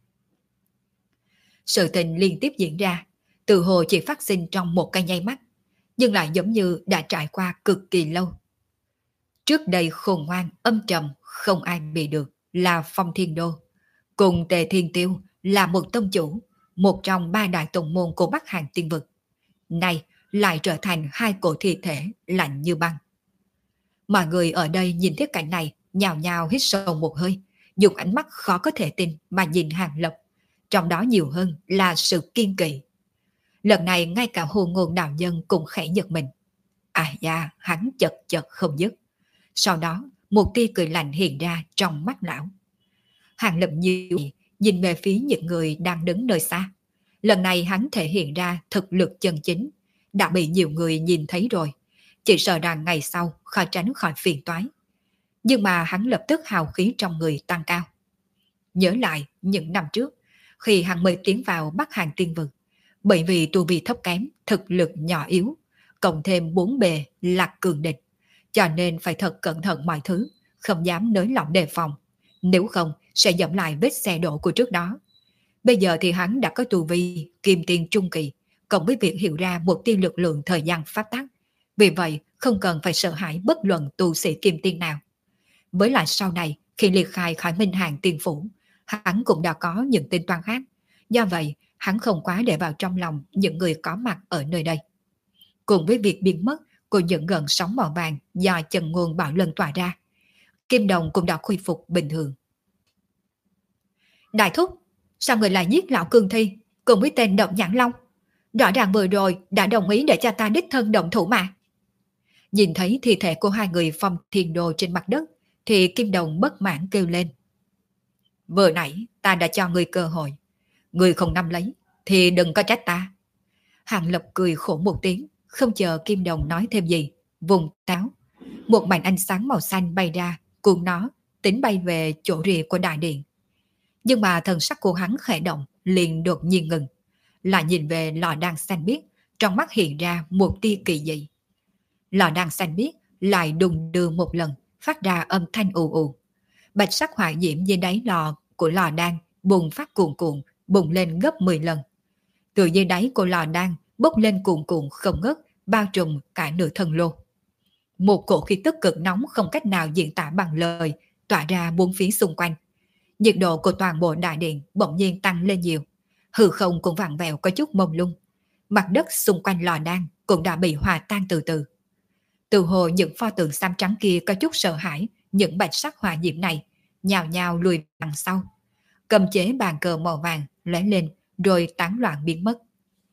Sự tình liên tiếp diễn ra, từ hồ chỉ phát sinh trong một cái nháy mắt, nhưng lại giống như đã trải qua cực kỳ lâu. Trước đây khôn ngoan, âm trầm, không ai bị được là Phong Thiên Đô, cùng Tề Thiên Tiêu là một tông chủ, một trong ba đại tông môn của Bắc Hàn Tiên Vực. Này lại trở thành hai cổ thi thể lạnh như băng. Mọi người ở đây nhìn thấy cảnh này, nhào nhào hít sâu một hơi, dùng ánh mắt khó có thể tin mà nhìn Hàng Lập, trong đó nhiều hơn là sự kiên kỵ. Lần này ngay cả Hồ Ngôn đạo nhân cũng khẽ giật mình. À da, hắn chật chật không dứt. Sau đó, một tia cười lạnh hiện ra trong mắt lão. Hàng Lập nhiều nhìn về phía những người đang đứng nơi xa. Lần này hắn thể hiện ra thực lực chân chính, đã bị nhiều người nhìn thấy rồi. Chỉ sợ rằng ngày sau khỏi tránh khỏi phiền toái. Nhưng mà hắn lập tức hào khí trong người tăng cao. Nhớ lại những năm trước, khi hắn mới tiến vào Bắc Hàng Tiên Vực, bởi vì tu vi thấp kém, thực lực nhỏ yếu, cộng thêm bốn bề là cường địch, cho nên phải thật cẩn thận mọi thứ, không dám nới lỏng đề phòng, nếu không sẽ dẫm lại vết xe đổ của trước đó. Bây giờ thì hắn đã có tu vi kim tiên trung kỳ, cộng với việc hiểu ra một tia lực lượng thời gian pháp tắc, vì vậy không cần phải sợ hãi bất luận tu sĩ kim tiên nào. Với lại sau này khi liệt khai khỏi Minh Hàng Tiên Phủ, hắn cũng đã có những tính toán khác, do vậy hắn không quá để vào trong lòng những người có mặt ở nơi đây. Cùng với việc biến mất của những gần sóng màu vàng do Trần Ngôn Bảo Lân tỏa ra, Kim Đồng cũng đã khôi phục bình thường. Đại thúc, sao người lại giết lão cương thi cùng với tên Động Nhãn Long? Rõ ràng vừa rồi đã đồng ý để cho ta đích thân động thủ mà. Nhìn thấy thi thể của hai người Phong Thiên Đồ trên mặt đất, thì Kim Đồng bất mãn kêu lên. Vừa nãy ta đã cho người cơ hội, người không nắm lấy thì đừng có trách ta. Hàng Lập cười khổ một tiếng, không chờ Kim Đồng nói thêm gì, vùng táo. Một mảnh ánh sáng màu xanh bay ra, cuốn nó, tính bay về chỗ rìa của đại điện. Nhưng mà thần sắc của hắn khẽ động, liền đột nhiên ngừng. Lại nhìn về lò đan xanh biếc, trong mắt hiện ra một tia kỳ dị. Lò đan xanh biếc lại đùng đưa một lần, phát ra âm thanh ù ù. Bạch sắc hỏa diễm dưới đáy lò của lò đan bùng phát cuồn cuộn, bùng lên gấp mười lần. Từ dưới đáy của lò đan bốc lên cuồn cuộn không ngớt, bao trùm cả nửa thân lô. Một cổ khí tức cực nóng không cách nào diễn tả bằng lời tỏa ra bốn phía xung quanh. Nhiệt độ của toàn bộ đại điện bỗng nhiên tăng lên nhiều, hư không cũng vặn vẹo có chút mông lung. Mặt đất xung quanh lò đan cũng đã bị hòa tan từ từ. Từ hồ những pho tượng xám trắng kia có chút sợ hãi những bạch sắc hỏa diễm này, nhào nhào lùi đằng sau. Cầm chế bàn cờ màu vàng lóe lên rồi tán loạn biến mất.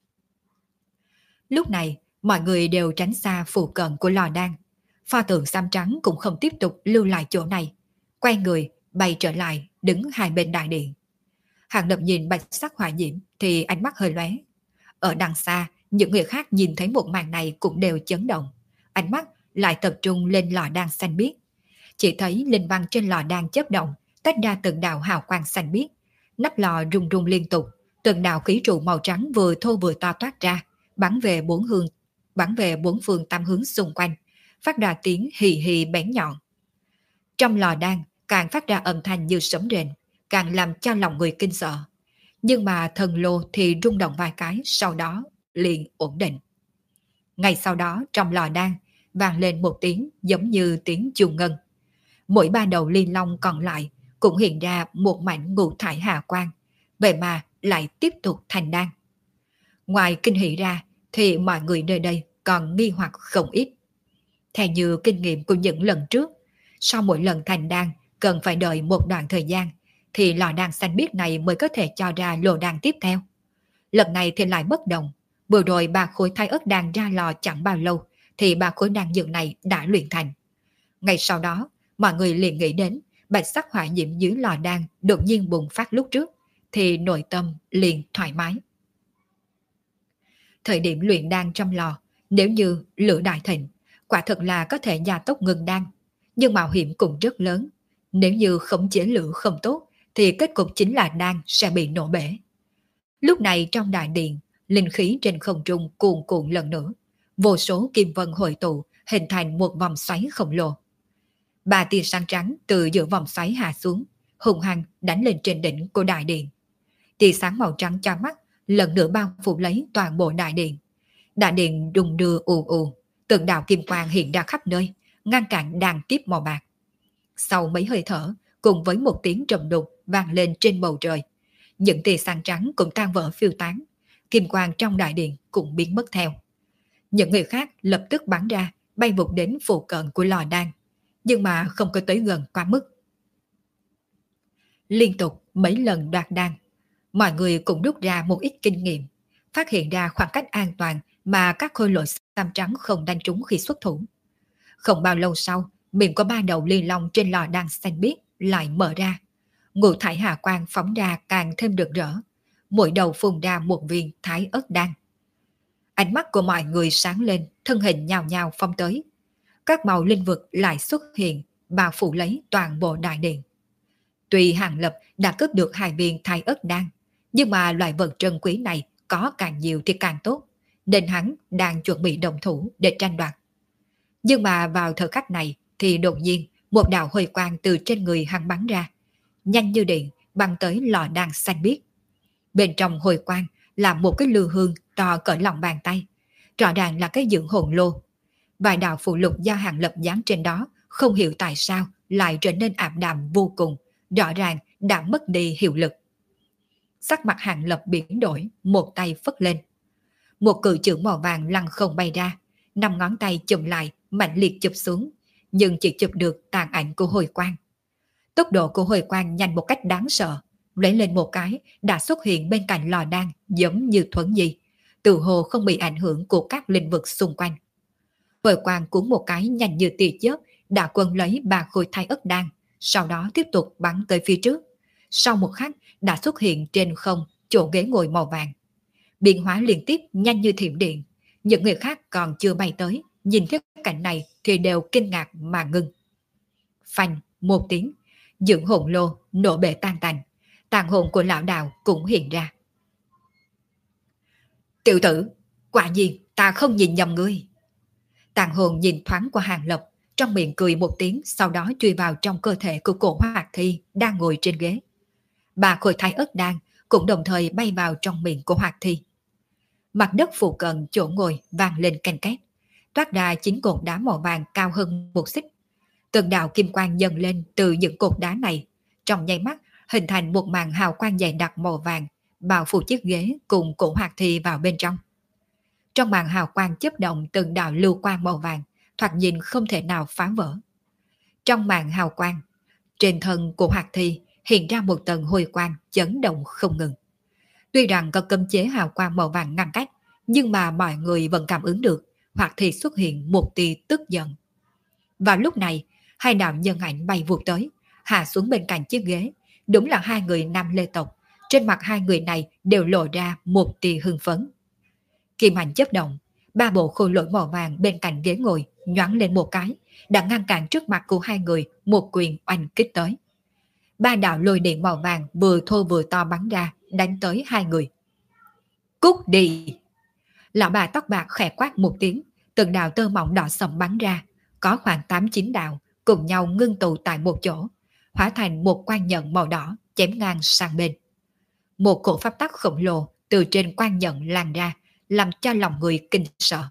Lúc này mọi người đều tránh xa phụ cận của lò đan. Pho tượng xám trắng cũng không tiếp tục lưu lại chỗ này, quay người bay trở lại đứng hai bên đại điện. Hàng Lập nhìn bạch sắc hỏa diễm thì ánh mắt hơi lóe. Ở đằng xa, những người khác nhìn thấy một màn này cũng đều chấn động, ánh mắt lại tập trung lên lò đan xanh biếc. Chỉ thấy linh văn trên lò đan chớp động, tách ra từng đạo hào quang xanh biếc. Nắp lò rung rung liên tục, từng đạo khí trụ màu trắng vừa thô vừa to toát ra, bắn về bốn hướng, bắn về bốn phương tám hướng xung quanh, phát ra tiếng hì hì bén nhọn. Trong lò đan càng phát ra âm thanh như sấm rền, càng làm cho lòng người kinh sợ. Nhưng mà thần lô thì rung động vài cái, sau đó liền ổn định. Ngay sau đó trong lò đan vang lên một tiếng giống như tiếng chuông ngân. Mỗi ba đầu liên long còn lại cũng hiện ra một mảnh ngũ thải hà quang, vậy mà lại tiếp tục thành đan. Ngoài kinh hỉ ra thì mọi người nơi đây còn nghi hoặc không ít. Theo như kinh nghiệm của những lần trước, sau mỗi lần thành đan cần phải đợi một đoạn thời gian thì lò đan xanh biếc này mới có thể cho ra lô đan tiếp theo. Lần này thì lại bất đồng. Vừa rồi ba khối thái ớt đan ra lò chẳng bao lâu thì ba khối đan dược này đã luyện thành. Ngay sau đó mọi người liền nghĩ đến bạch sắc hỏa diễm dưới lò đan đột nhiên bùng phát lúc trước, thì nội tâm liền thoải mái. Thời điểm luyện đan trong lò, nếu như lửa đại thịnh, quả thực là có thể gia tốc ngừng đan, nhưng mạo hiểm cũng rất lớn. Nếu như khống chế lửa không tốt thì kết cục chính là đan sẽ bị nổ bể. Lúc này trong đại điện, linh khí trên không trung cuồn cuộn lần nữa, vô số kim vân hội tụ hình thành một vòng xoáy khổng lồ. Ba tia sáng trắng từ giữa vòng xoáy hạ xuống, hùng hăng đánh lên trên đỉnh của đại điện. Tia sáng màu trắng cho mắt lần nữa bao phủ lấy toàn bộ đại điện. Đại điện đùng đưa ù ù, từng đạo kim quang hiện ra khắp nơi, ngăn cản đàn tiếp màu bạc. Sau mấy hơi thở, cùng với một tiếng trầm đục vang lên trên bầu trời, những tia sáng trắng cũng tan vỡ phiêu tán, kim quang trong đại điện cũng biến mất theo. Những người khác lập tức bắn ra, bay vụt đến phụ cận của lò đan, nhưng mà không có tới gần quá mức. Liên tục mấy lần đoạt đan, mọi người cũng rút ra một ít kinh nghiệm, phát hiện ra khoảng cách an toàn mà các khôi lỗi xám trắng không đánh trúng khi xuất thủ. Không bao lâu sau, miệng có ba đầu ly long trên lò đan xanh biếc lại mở ra. Ngũ thải hà quang phóng ra càng thêm rực rỡ, mỗi đầu phun ra một viên thái ớt đan. Ánh mắt của mọi người sáng lên, thân hình nhào nhào phong tới. Các màu linh vực lại xuất hiện, bao phủ lấy toàn bộ đại điện. Tuy Hàng Lập đã cướp được hai viên thái ớt đan, nhưng mà loại vật trân quý này có càng nhiều thì càng tốt, nên hắn đang chuẩn bị đồng thủ để tranh đoạt. Nhưng mà vào thời khắc này thì đột nhiên một đạo hồi quang từ trên người hắn bắn ra, nhanh như điện băng tới lò đan xanh biếc. Bên trong hồi quang là một cái lư hương to cỡ lòng bàn tay, rõ ràng là cái dưỡng hồn lô. Vài đạo phụ lục do Hàng Lập dán trên đó không hiểu tại sao lại trở nên ảm đạm vô cùng, rõ ràng đã mất đi hiệu lực. Sắc mặt Hàng Lập biến đổi, một tay phất lên. Một cự chưởng màu vàng lăn không bay ra, năm ngón tay chụm lại, mạnh liệt chụp xuống, nhưng chỉ chụp được tàn ảnh của hồi quang. Tốc độ của hồi quang nhanh một cách đáng sợ, lấy lên một cái đã xuất hiện bên cạnh lò đan giống như thuẫn gì, tự hồ không bị ảnh hưởng của các linh vực xung quanh. Hồi quang cuốn một cái nhanh như tia chớp đã quân lấy ba khối thái ất đan, sau đó tiếp tục bắn tới phía trước. Sau một khắc đã xuất hiện trên không chỗ ghế ngồi màu vàng. Biến hóa liên tiếp nhanh như thiểm điện, những người khác còn chưa bay tới, nhìn thấy cảnh này thì đều kinh ngạc mà ngưng. Phanh một tiếng, dưỡng hồn lô nổ bể tan tành, tàn hồn của lão đạo cũng hiện ra. Tiểu tử, quả nhiên ta không nhìn nhầm ngươi. Tàn hồn nhìn thoáng qua Hàng Lập, trong miệng cười một tiếng, sau đó chui vào trong cơ thể của cổ Hoạt Thi đang ngồi trên ghế. Ba khối thái ớt đan cũng đồng thời bay vào trong miệng của Hoạt Thi. Mặt đất phụ cận chỗ ngồi vang lên canh két, toát ra chín cột đá màu vàng cao hơn một xích. Từng đạo kim quang dâng lên từ những cột đá này, trong nháy mắt hình thành một màn hào quang dày đặc màu vàng, bao phủ chiếc ghế cùng cổ Hoạt Thi vào bên trong. Trong màn hào quang chớp động từng đạo lưu quang màu vàng, thoạt nhìn không thể nào phá vỡ. Trong màn hào quang, trên thân của Hoạt Thi hiện ra một tầng hồi quang chấn động không ngừng. Tuy rằng có cấm chế hào quang màu vàng ngăn cách, nhưng mà mọi người vẫn cảm ứng được Hoạt Thi xuất hiện một tia tức giận. Vào lúc này, hai đạo nhân ảnh bay vụt tới, hạ xuống bên cạnh chiếc ghế. Đúng là hai người nam lê tộc. Trên mặt hai người này đều lộ ra một tia hưng phấn. Kim hành chớp động, ba bộ khôi lỗi màu vàng bên cạnh ghế ngồi nhoáng lên một cái, đã ngăn cản trước mặt của hai người, một quyền oanh kích tới. Ba đạo lôi điện màu vàng vừa thô vừa to bắn ra, đánh tới hai người. Cút đi! Lão bà tóc bạc khẽ quát một tiếng, từng đạo tơ mỏng đỏ sậm bắn ra, có khoảng tám chín đạo cùng nhau ngưng tụ tại một chỗ, hóa thành một quan nhận màu đỏ chém ngang sang bên. Một cổ pháp tắc khổng lồ từ trên quan nhận lan ra, làm cho lòng người kinh sợ.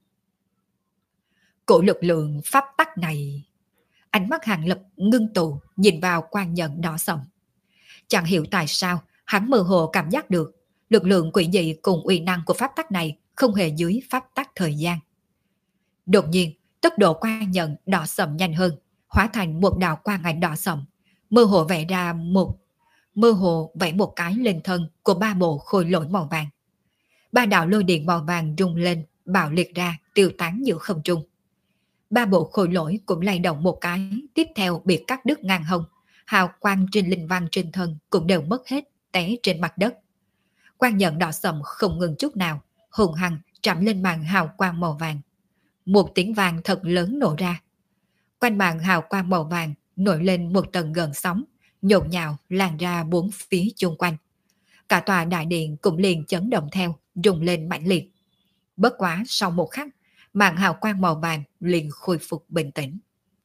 Cổ lực lượng pháp tắc này... Ánh mắt Hàng Lập ngưng tụ nhìn vào quan nhận đỏ sậm. Chẳng hiểu tại sao hắn mơ hồ cảm giác được lực lượng quỷ dị cùng uy năng của pháp tắc này không hề dưới pháp tắc thời gian. Đột nhiên, tốc độ quan nhận đỏ sậm nhanh hơn, hóa thành một đạo quang ảnh đỏ sậm, mơ hồ vẽ ra một mơ hồ vẽ một cái lên thân của ba bộ khôi lỗi màu vàng. Ba đạo lôi điện màu vàng rung lên, bạo liệt ra, tiêu tán giữa không trung. Ba bộ khôi lỗi cũng lay động một cái, tiếp theo bị cắt đứt ngang hông, hào quang trên linh văn trên thân cũng đều mất hết, té trên mặt đất. Quang nhận đỏ sậm không ngừng chút nào, hùng hăng chạm lên màn hào quang màu vàng. Một tiếng vàng thật lớn nổ ra. Quanh màn hào quang màu vàng nổi lên một tầng gợn sóng, nhộn nhạo lan ra bốn phía chung quanh. Cả tòa đại điện cũng liền chấn động theo, rung lên mãnh liệt. Bất quá sau một khắc, màn hào quang màu vàng liền khôi phục bình tĩnh.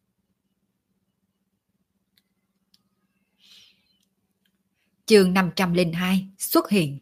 Chương năm trăm lẻ hai xuất hiện.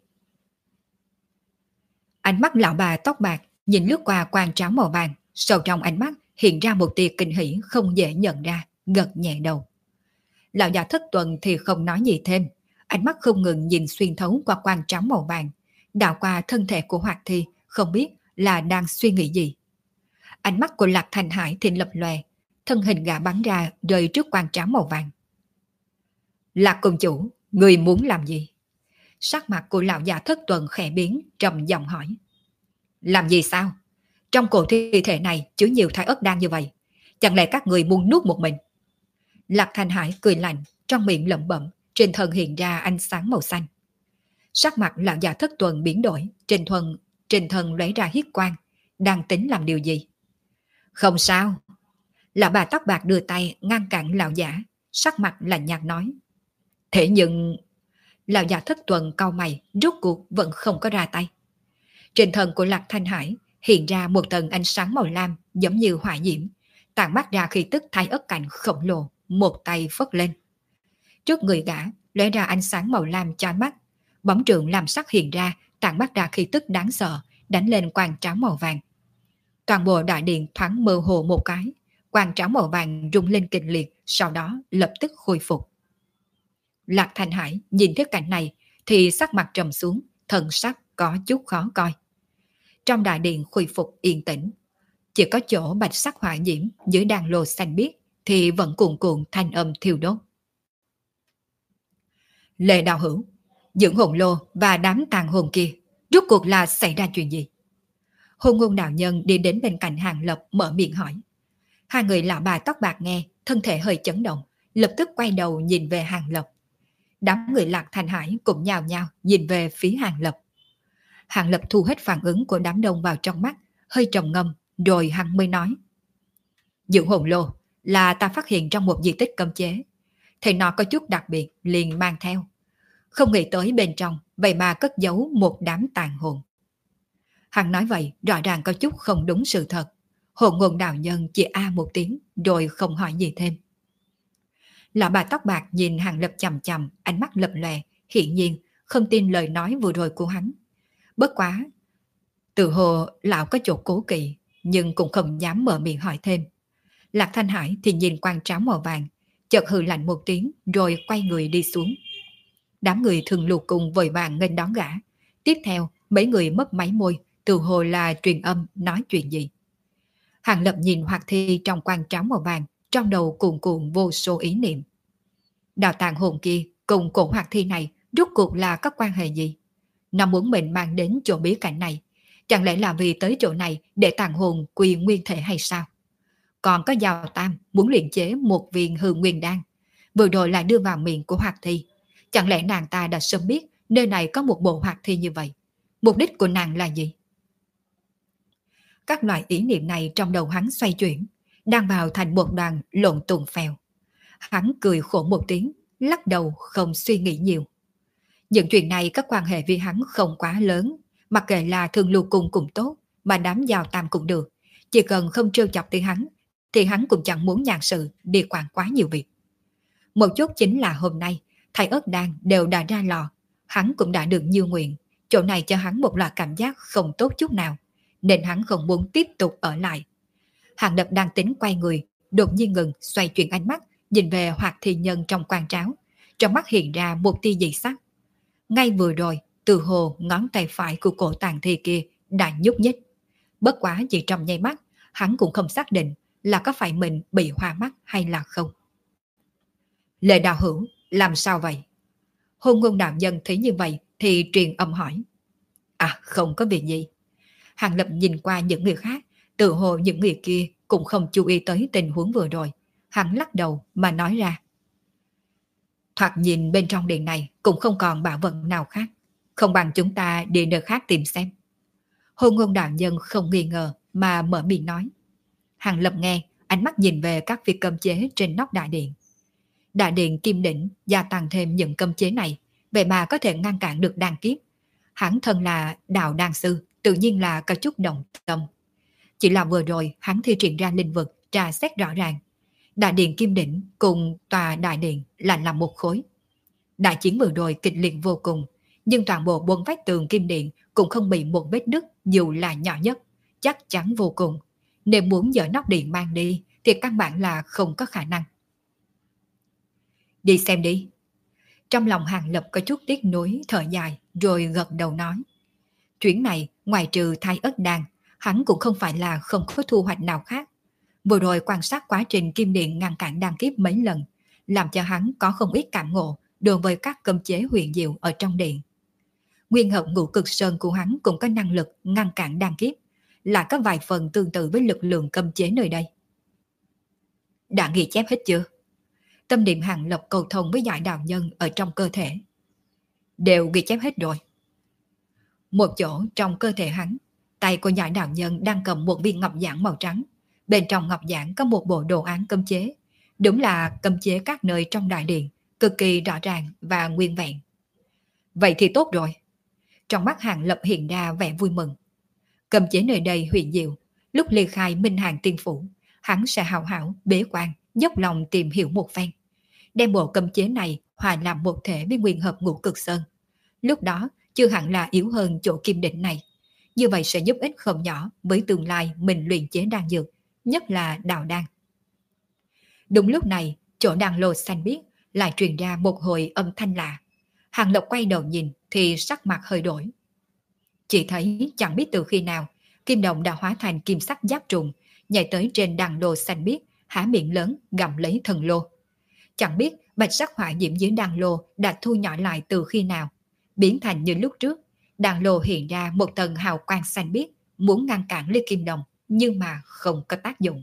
Ánh mắt lão bà tóc bạc nhìn lướt qua quang tráo màu vàng, sâu trong ánh mắt hiện ra một tia kinh hỉ không dễ nhận ra, gật nhẹ đầu. Lão già thất tuần thì không nói gì thêm, ánh mắt không ngừng nhìn xuyên thấu qua quang tráo màu vàng, đảo qua thân thể của Hoạt Thi, không biết là đang suy nghĩ gì. Ánh mắt của Lạc Thành Hải thì lập lòe, thân hình gã bắn ra rơi trước quan tráo màu vàng. Lạc công chủ, người muốn làm gì? Sắc mặt của lão già Thất Tuần khẽ biến, trầm giọng hỏi. Làm gì sao? Trong cổ thi thể này chứa nhiều thai ớt đan như vậy, chẳng lẽ các người muốn nuốt một mình? Lạc Thành Hải cười lạnh, trong miệng lẩm bẩm, trên thân hiện ra ánh sáng màu xanh. Sắc mặt lão già Thất Tuần biến đổi, trên thân trên thân lóe ra huyết quang, đang tính làm điều gì? Không sao. Lão bà tóc bạc đưa tay ngăn cản lão giả, sắc mặt lạnh nhạt nói. Thế nhưng lão già Thất Tuần cau mày, rốt cuộc vẫn không có ra tay. Trên thân của Lạc Thanh Hải hiện ra một tầng ánh sáng màu lam giống như hỏa diễm, tản mát ra khí tức thái ớt cảnh khổng lồ, một tay phất lên. Trước người gã lóe ra ánh sáng màu lam chói mắt, bóng trường làm sắc hiện ra, tản mát ra khí tức đáng sợ, đánh lên quan tráo màu vàng. Toàn bộ đại điện thoáng mơ hồ một cái, quan tráo màu vàng rung lên kịch liệt, sau đó lập tức khôi phục. Lạc Thanh Hải nhìn thấy cảnh này thì sắc mặt trầm xuống, thần sắc có chút khó coi. Trong đại điện khôi phục yên tĩnh, chỉ có chỗ bạch sắc hỏa diễm dưới đàn lô xanh biếc thì vẫn cuồn cuộn thanh âm thiêu đốt. Lệ Đạo Hữu, dưỡng hồn lô và đám tàn hồn kia, rốt cuộc là xảy ra chuyện gì? Hôn Ngôn đạo nhân đi đến bên cạnh Hàng Lập mở miệng hỏi. Hai người lão bà tóc bạc nghe, thân thể hơi chấn động, lập tức quay đầu nhìn về Hàng Lập. Đám người Lạc Thành Hải cũng nhào nhào nhìn về phía Hàng Lập. Hàng Lập thu hết phản ứng của đám đông vào trong mắt, hơi trầm ngâm, rồi hắn mới nói. Dưỡng hồn lô là ta phát hiện trong một di tích cấm chế. Thì nó có chút đặc biệt, liền mang theo. Không nghĩ tới bên trong, vậy mà cất giấu một đám tàn hồn. Hắn nói vậy, rõ ràng có chút không đúng sự thật. Hồn Ngôn đạo nhân chỉ a một tiếng, rồi không hỏi gì thêm. Lão bà tóc bạc nhìn Hàng Lập chằm chằm, ánh mắt lập lòe, hiển nhiên không tin lời nói vừa rồi của hắn. Bất quá, từ hồ lão có chỗ cố kỵ, nhưng cũng không dám mở miệng hỏi thêm. Lạc Thanh Hải thì nhìn quan tráo màu vàng, chợt hừ lạnh một tiếng, rồi quay người đi xuống. Đám người thường lục cùng vội vàng nghênh đón gã. Tiếp theo, mấy người mất máy môi, từ hồ là truyền âm nói chuyện gì. Hàng Lập nhìn hoạt thi trong quan tráo màu vàng, trong đầu cuồn cuộn vô số ý niệm. Đạo tàng hồn kia cùng cổ hoạt thi này rốt cuộc là có quan hệ gì? Nó muốn mình mang đến chỗ bí cảnh này, chẳng lẽ là vì tới chỗ này để tàng hồn quy nguyên thể hay sao? Còn có Giao Tam muốn luyện chế một viên hư nguyên đan, vừa rồi lại đưa vào miệng của hoạt thi. Chẳng lẽ nàng ta đã sớm biết nơi này có một bộ hoạt thi như vậy? Mục đích của nàng là gì? Các loại ý niệm này trong đầu hắn xoay chuyển, đang vào thành một đoàn lộn tuồng phèo. Hắn cười khổ một tiếng, lắc đầu không suy nghĩ nhiều. Những chuyện này có quan hệ với hắn không quá lớn, mặc kệ là Thương Lưu Cung cũng tốt, mà đám Giao Tam cũng được. Chỉ cần không trêu chọc tới hắn, thì hắn cũng chẳng muốn nhàn sự đi quản quá nhiều việc. Một chút chính là hôm nay, thầy ớt đan đều đã ra lò, hắn cũng đã được như nguyện. Chỗ này cho hắn một loại cảm giác không tốt chút nào, nên hắn không muốn tiếp tục ở lại. Hàng Lập đang tính quay người, đột nhiên ngừng, xoay chuyển ánh mắt, nhìn về hoạt thi nhân trong quan tráo. Trong mắt hiện ra một tia dị sắc. Ngay vừa rồi, từ hồ ngón tay phải của cổ tàn thi kia đã nhúc nhích. Bất quá chỉ trong nháy mắt, hắn cũng không xác định là có phải mình bị hoa mắt hay là không. Lệ Đạo Hữu, làm sao vậy? Hôn Ngôn đạo nhân thấy như vậy thì truyền âm hỏi. À, không có việc gì. Hàng Lập nhìn qua những người khác, tự hồ những người kia cũng không chú ý tới tình huống vừa rồi. Hắn lắc đầu mà nói ra. Thoạt nhìn bên trong điện này cũng không còn bảo vật nào khác, không bằng chúng ta đi nơi khác tìm xem. Hôn Ngôn đạo nhân không nghi ngờ mà mở miệng nói. Hàng Lập nghe, ánh mắt nhìn về các việc cấm chế trên nóc đại điện. Đại điện Kim Đỉnh gia tăng thêm những cấm chế này, vậy mà có thể ngăn cản được đan kiếp. Hắn thân là đạo đan sư, tự nhiên là có chút động tâm. Chỉ là vừa rồi hắn thi triển ra linh vực, tra xét rõ ràng. Đại điện Kim Đỉnh cùng tòa đại điện là làm một khối. Đại chiến vừa rồi kịch liệt vô cùng, nhưng toàn bộ bốn vách tường Kim Điện cũng không bị một vết nứt dù là nhỏ nhất, chắc chắn vô cùng. Nếu muốn dỡ nóc điện mang đi thì căn bản là không có khả năng. Đi xem đi. Trong lòng Hàng Lập có chút tiếc nuối thở dài rồi gật đầu nói. Chuyến này ngoài trừ thay ớt đan, Hắn cũng không phải là không có thu hoạch nào khác. Vừa rồi quan sát quá trình kim điện ngăn cản đan kiếp mấy lần, làm cho hắn có không ít cảm ngộ đối với các cấm chế huyền diệu ở trong điện. Nguyên hợp ngũ cực sơn của hắn cũng có năng lực ngăn cản đan kiếp, là có vài phần tương tự với lực lượng cấm chế nơi đây. Đã ghi chép hết chưa? Tâm niệm Hàng Lập cầu thông với giải đạo nhân ở trong cơ thể. Đều ghi chép hết rồi. Một chỗ trong cơ thể hắn, tay của giải đạo nhân đang cầm một viên ngọc giản màu trắng. Bên trong ngọc giản có một bộ đồ án cấm chế. Đúng là cấm chế các nơi trong đại điện, cực kỳ rõ ràng và nguyên vẹn. Vậy thì tốt rồi. Trong mắt Hàng Lập hiện ra vẻ vui mừng. Cấm chế nơi đây huyền diệu, lúc ly khai Minh Hàng Tiên Phủ, hắn sẽ hào hảo bế quan, dốc lòng tìm hiểu một phen, đem bộ cấm chế này hòa làm một thể với nguyên hợp ngũ cực sơn. Lúc đó chưa hẳn là yếu hơn chỗ kim định này, như vậy sẽ giúp ích không nhỏ với tương lai mình luyện chế đan dược, nhất là đạo đan. Đúng lúc này, chỗ đan lô xanh biếc lại truyền ra một hồi âm thanh lạ. Hàng Lập quay đầu nhìn thì sắc mặt hơi đổi. Chỉ thấy chẳng biết từ khi nào, kim đồng đã hóa thành kim sắc giáp trùng, nhảy tới trên đàn lô xanh biếc, há miệng lớn gặm lấy thần lô. Chẳng biết bạch sắc hỏa diễm dưới đàn lô đã thu nhỏ lại từ khi nào, biến thành như lúc trước. Đàn lô hiện ra một tầng hào quang xanh biếc, muốn ngăn cản lấy kim đồng, nhưng mà không có tác dụng.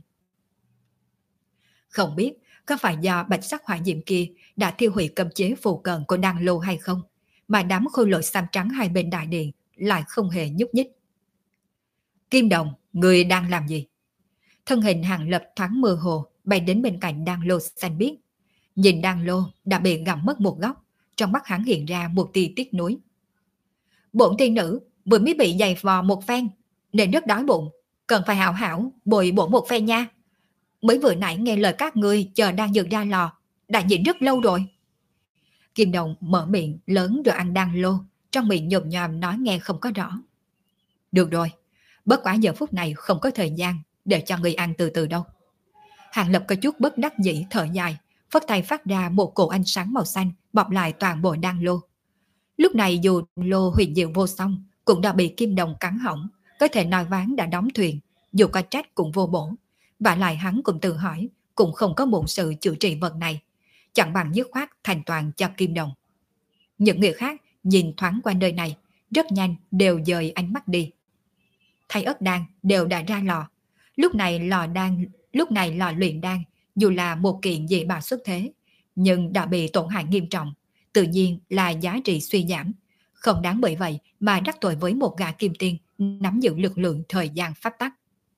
Không biết có phải do bạch sắc hỏa diễm kia đã thiêu hủy cấm chế phù cận của đàn lô hay không, mà đám khôi lỗi xám trắng hai bên đại điện lại không hề nhúc nhích. Kim đồng, người đang làm gì? Thân hình Hàng Lập thoáng mơ hồ bay đến bên cạnh đan lô xanh biếc. Nhìn đan lô đã bị gặm mất một góc, trong mắt hắn hiện ra một tia tiếc nuối. Bổn tiên nữ vừa mới bị giày vò một phen nên rất đói bụng, cần phải hảo hảo bồi bổ một phen nha. Mới vừa nãy nghe lời các ngươi chờ đang dừng ra lò, đã nhịn rất lâu rồi. Kim đồng mở miệng lớn rồi ăn đan lô, trong miệng nhồm nhòm nói nghe không có rõ. Được rồi, bất quá giờ phút này không có thời gian để cho người ăn từ từ đâu. Hàng Lập có chút bất đắc dĩ thở dài, phất tay phát ra một cổ ánh sáng màu xanh bọc lại toàn bộ đan lô. Lúc này dù lô huyền diệu vô song cũng đã bị kim đồng cắn hỏng, có thể nói ván đã đóng thuyền, dù có trách cũng vô bổ. Và lại hắn cũng tự hỏi, cũng không có bổn sự chữa trị vật này, chẳng bằng dứt khoát thành toàn cho kim đồng. Những người khác nhìn thoáng qua nơi này, rất nhanh đều dời ánh mắt đi. Thay ớt đan đều đã ra lò. Lúc này lò đan, lúc này lò luyện đan, dù là một kiện dị bảo xuất thế, nhưng đã bị tổn hại nghiêm trọng, tự nhiên là giá trị suy giảm. Không đáng bởi vậy mà đắc tội với một gã kim tiên nắm giữ lực lượng thời gian pháp tắc.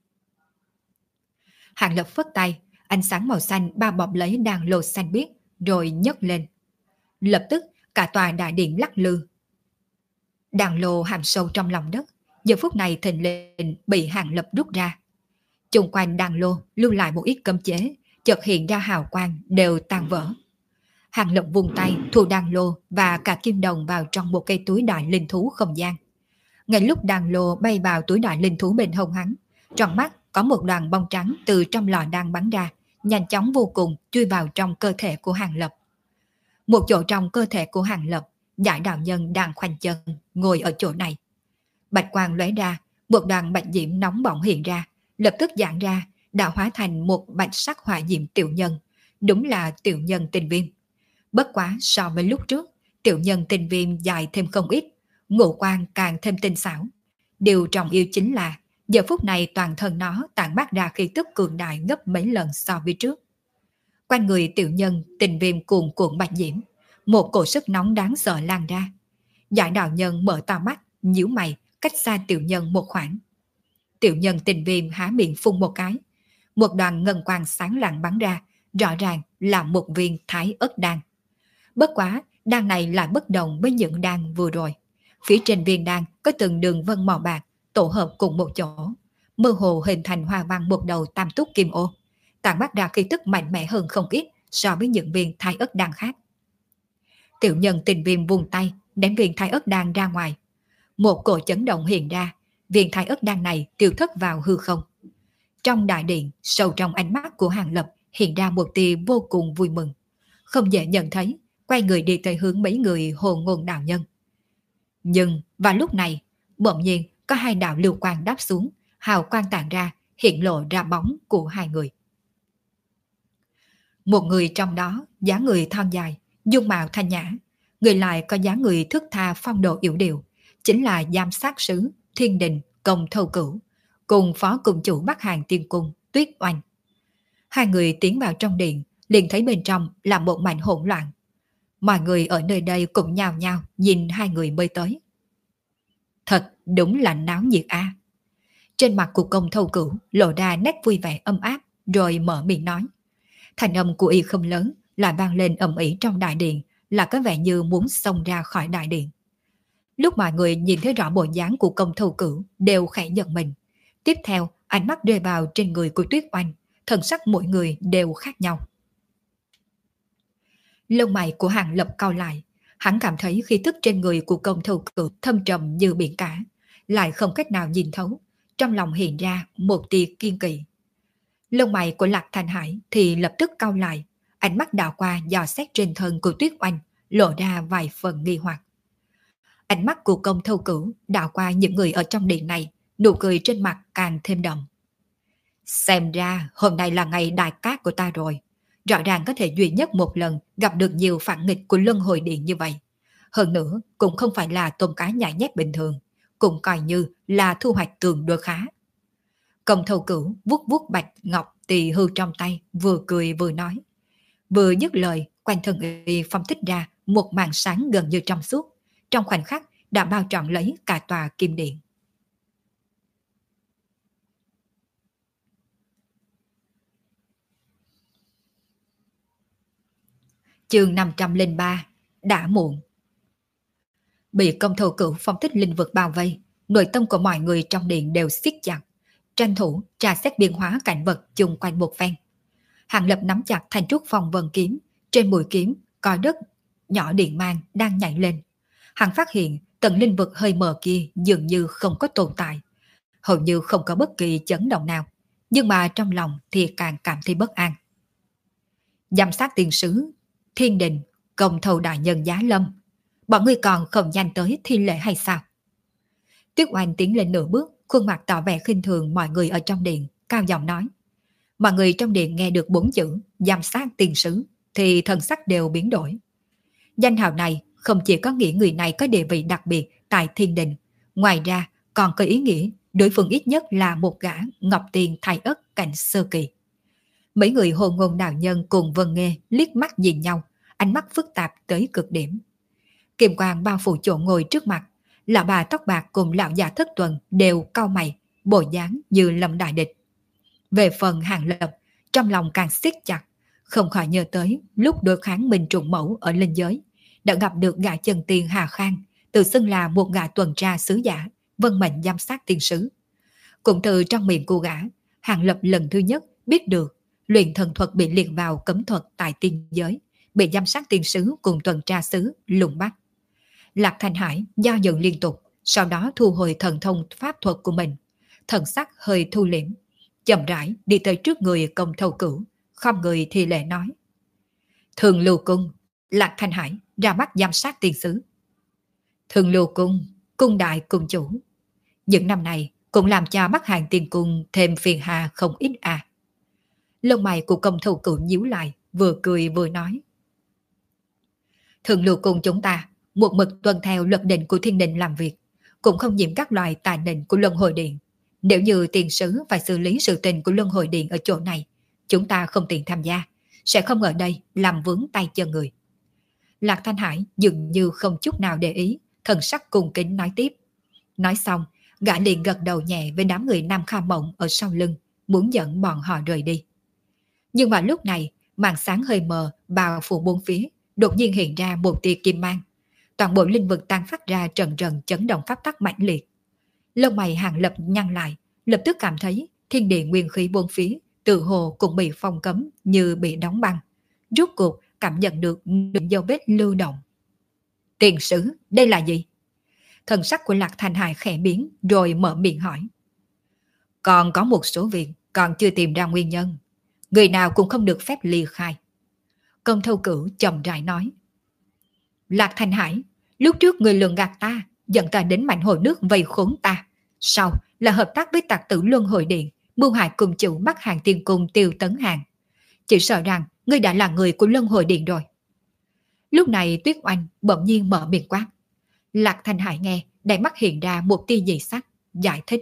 Hàng Lập phất tay, ánh sáng màu xanh bao bọc lấy đàn lô xanh biếc, rồi nhấc lên. Lập tức cả tòa đại điện lắc lư. Đàn lô hàm sâu trong lòng đất, giờ phút này thình lình bị Hàng Lập rút ra. Chung quanh đàn lô lưu lại một ít cấm chế, chợt hiện ra hào quang đều tan vỡ. Hàng Lập vung tay thu đàn lô và cả kim đồng vào trong một cây túi đại linh thú không gian. Ngay lúc đàn lô bay vào túi đại linh thú bên hông hắn, trong mắt có một đoàn bông trắng từ trong lò đan bắn ra, nhanh chóng vô cùng chui vào trong cơ thể của Hàng Lập. Một chỗ trong cơ thể của Hàng Lập, giải đạo nhân đang khoanh chân ngồi ở chỗ này. Bạch quang lóe ra, một đoàn bạch diễm nóng bỏng hiện ra, lập tức giãn ra, đã hóa thành một bạch sắc hỏa diễm tiểu nhân, đúng là tiểu nhân tinh viêm. Bất quá so với lúc trước, tiểu nhân tinh viêm dài thêm không ít, ngũ quan càng thêm tinh xảo. Điều trọng yêu chính là giờ phút này toàn thân nó tản mát ra khí tức cường đại gấp mấy lần so với trước. Quanh người tiểu nhân tinh viêm cuồn cuộn bạch diễm, một cổ sức nóng đáng sợ lan ra. Giải đạo nhân mở to mắt, nhíu mày, cách xa tiểu nhân một khoảng. Tiểu nhân tinh viêm há miệng phun một cái, một đoàn ngân quang sáng lạng bắn ra, rõ ràng là một viên thái ớt đan. Bất quá, đan này lại bất đồng với những đan vừa rồi. Phía trên viên đan có từng đường vân màu bạc tổ hợp cùng một chỗ, mơ hồ hình thành hoa văn một đầu tam túc kim ô, tản mát ra khí tức mạnh mẽ hơn không ít so với những viên thái ớt đan khác. Tiểu nhân tình viêm vùng tay ném viên thái ớt đan ra ngoài. Một cổ chấn động hiện ra, viên thái ớt đan này tiêu thất vào hư không. Trong đại điện, sâu trong ánh mắt của Hàng Lập hiện ra một tia vô cùng vui mừng. Không dễ nhận thấy, quay người đi tới hướng mấy người hồ ngôn đạo nhân. Nhưng vào lúc này, bỗng nhiên có hai đạo lưu quang đáp xuống, hào quang tàn ra, hiện lộ ra bóng của hai người. Một người trong đó, dáng người thon dài, dung mạo thanh nhã, người lại có dáng người thức tha phong độ yểu điệu, chính là giám sát sứ Thiên Đình Công Thâu Cửu, cùng phó cùng chủ Bắc Hàng Tiên Cung Tuyết Oanh. Hai người tiến vào trong điện, liền thấy bên trong là một mảnh hỗn loạn. Mọi người ở nơi đây cũng nhao nhao nhìn hai người mới tới. Thật đúng là náo nhiệt a. Trên mặt của Công Thâu Cửu lộ ra nét vui vẻ ấm áp, rồi mở miệng nói. Thành âm của y không lớn, lại vang lên ầm ĩ trong đại điện, là có vẻ như muốn xông ra khỏi đại điện. Lúc mọi người nhìn thấy rõ bộ dáng của Công Thâu Cửu đều khẽ giật mình. Tiếp theo, ánh mắt rơi vào trên người của Tuyết Oanh, thần sắc mỗi người đều khác nhau. Lông mày của Hàng Lập cau lại, hắn cảm thấy khí tức trên người của Công Thâu Cửu thâm trầm như biển cả, lại không cách nào nhìn thấu, trong lòng hiện ra một tia kiên kỵ. Lông mày của Lạc Thanh Hải thì lập tức cau lại, ánh mắt đảo qua dò xét trên thân của Tuyết Oanh, lộ ra vài phần nghi hoặc. Ánh mắt của Công Thâu Cửu đảo qua những người ở trong điện này, nụ cười trên mặt càng thêm đậm. Xem ra hôm nay là ngày đại cát của ta rồi, rõ ràng có thể duy nhất một lần gặp được nhiều phản nghịch của luân hồi điện như vậy. Hơn nữa cũng không phải là tôm cá nhảy nhép bình thường, cũng coi như là thu hoạch tương đối khá. Công Thâu Cửu vuốt vuốt bạch ngọc tỳ hư trong tay, vừa cười vừa nói. Vừa dứt lời, quanh thân y phong thích ra một màn sáng gần như trong suốt, trong khoảnh khắc đã bao trọn lấy cả tòa kim điện. Chương năm trăm lẻ ba, đã muộn. Bị Công Thâu Cửu phong thích linh vực bao vây, nội tâm của mọi người trong điện đều siết chặt, tranh thủ tra xét biến hóa cảnh vật chung quanh một phen. Hàng Lập nắm chặt thanh trúc phong vân kiếm, trên mũi kiếm có đất nhỏ điện mang đang nhảy lên. Hắn phát hiện tầng linh vực hơi mờ kia dường như không có tồn tại, hầu như không có bất kỳ chấn động nào, nhưng mà trong lòng thì càng cảm thấy bất an. Giám sát tiền sứ Thiên Đình Công Thâu đại nhân giá lâm, bọn ngươi còn không nhanh tới thi lễ hay sao? Tuyết Oanh tiến lên nửa bước, khuôn mặt tỏ vẻ khinh thường mọi người ở trong điện, cao giọng nói. Mọi người trong điện nghe được bốn chữ giám sát tiền sứ thì thần sắc đều biến đổi. Danh hào này không chỉ có nghĩa người này có địa vị đặc biệt tại Thiên Đình, ngoài ra còn có ý nghĩa đối phương ít nhất là một gã ngọc tiền thái ất cảnh sơ kỳ. Mấy người hồ ngôn đạo nhân cùng Vân Nghê liếc mắt nhìn nhau, ánh mắt phức tạp tới cực điểm. Kiềm quang bao phủ chỗ ngồi trước mặt, lão bà tóc bạc cùng lão già Thất Tuần đều cau mày, bộ dáng như lâm đại địch. Về phần Hàng Lập, trong lòng càng siết chặt, không khỏi nhớ tới lúc đối kháng Minh Trùng Mẫu ở linh giới, đã gặp được gã chân tiên Hà Khang, tự xưng là một gã tuần tra sứ giả, vân mệnh giám sát tiên sứ. Cũng từ trong miệng cô gã, Hàng Lập lần thứ nhất biết được luyện thần thuật bị liệt vào cấm thuật tại tiên giới, bị giám sát tiên sứ cùng tuần tra sứ lùng bắt. Lạc Thanh Hải do dự liên tục, sau đó thu hồi thần thông pháp thuật của mình, thần sắc hơi thu liễm, chậm rãi đi tới trước người Công Thâu Cửu, không người thì lệ nói. Thường Lưu Cung, Lạc Thanh Hải ra mắt giám sát tiên sứ. Thường Lưu Cung, cung đại cung chủ. Những năm này cũng làm cho Bắc Hàng Tiên Cung thêm phiền hà không ít à. Lông mày của Công Thâu Cửu nhíu lại, vừa cười vừa nói. Thường Lưu Cung chúng ta một mực tuân theo luật định của Thiên Đình làm việc, cũng không nhiễm các loại tà nịnh của Luân Hồi Điện. Nếu như tiền sứ phải xử lý sự tình của Luân Hồi Điện ở chỗ này, chúng ta không tiện tham gia, sẽ không ở đây làm vướng tay chân người. Lạc Thanh Hải dường như không chút nào để ý, thần sắc cung kính nói tiếp. Nói xong, gã liền gật đầu nhẹ với đám người Nam Kha Mộng ở sau lưng, muốn dẫn bọn họ rời đi. Nhưng mà lúc này, màn sáng hơi mờ bao phủ bốn phía, đột nhiên hiện ra một tia kim mang. Toàn bộ linh vực tan phát ra trần trần chấn động pháp tắc mãnh liệt. Lông mày Hàng Lập nhăn lại, lập tức cảm thấy thiên địa nguyên khí bốn phía tự hồ cũng bị phong cấm như bị đóng băng. Rốt cuộc cảm nhận được những dấu vết lưu động. Tiền sứ, đây là gì? Thần sắc của Lạc Thanh Hải khẽ biến rồi mở miệng hỏi. Còn có một số việc còn chưa tìm ra nguyên nhân, người nào cũng không được phép ly khai. Công Thâu Cửu chậm rãi nói. Lạc Thanh Hải, lúc trước người lường gạt ta, dẫn ta đến mảnh hồ nước vây khốn ta, sau là hợp tác với tặc tử Luân Hồi Điện, mưu hại cùng chủ Bắc Hàng Tiên Cung Tiêu Tấn Hàng. Chỉ sợ rằng ngươi đã là người của Luân Hồi Điện rồi. Lúc này Tuyết Oanh bỗng nhiên mở miệng quát. Lạc Thanh Hải nghe, đáy mắt hiện ra một tia dị sắc, giải thích.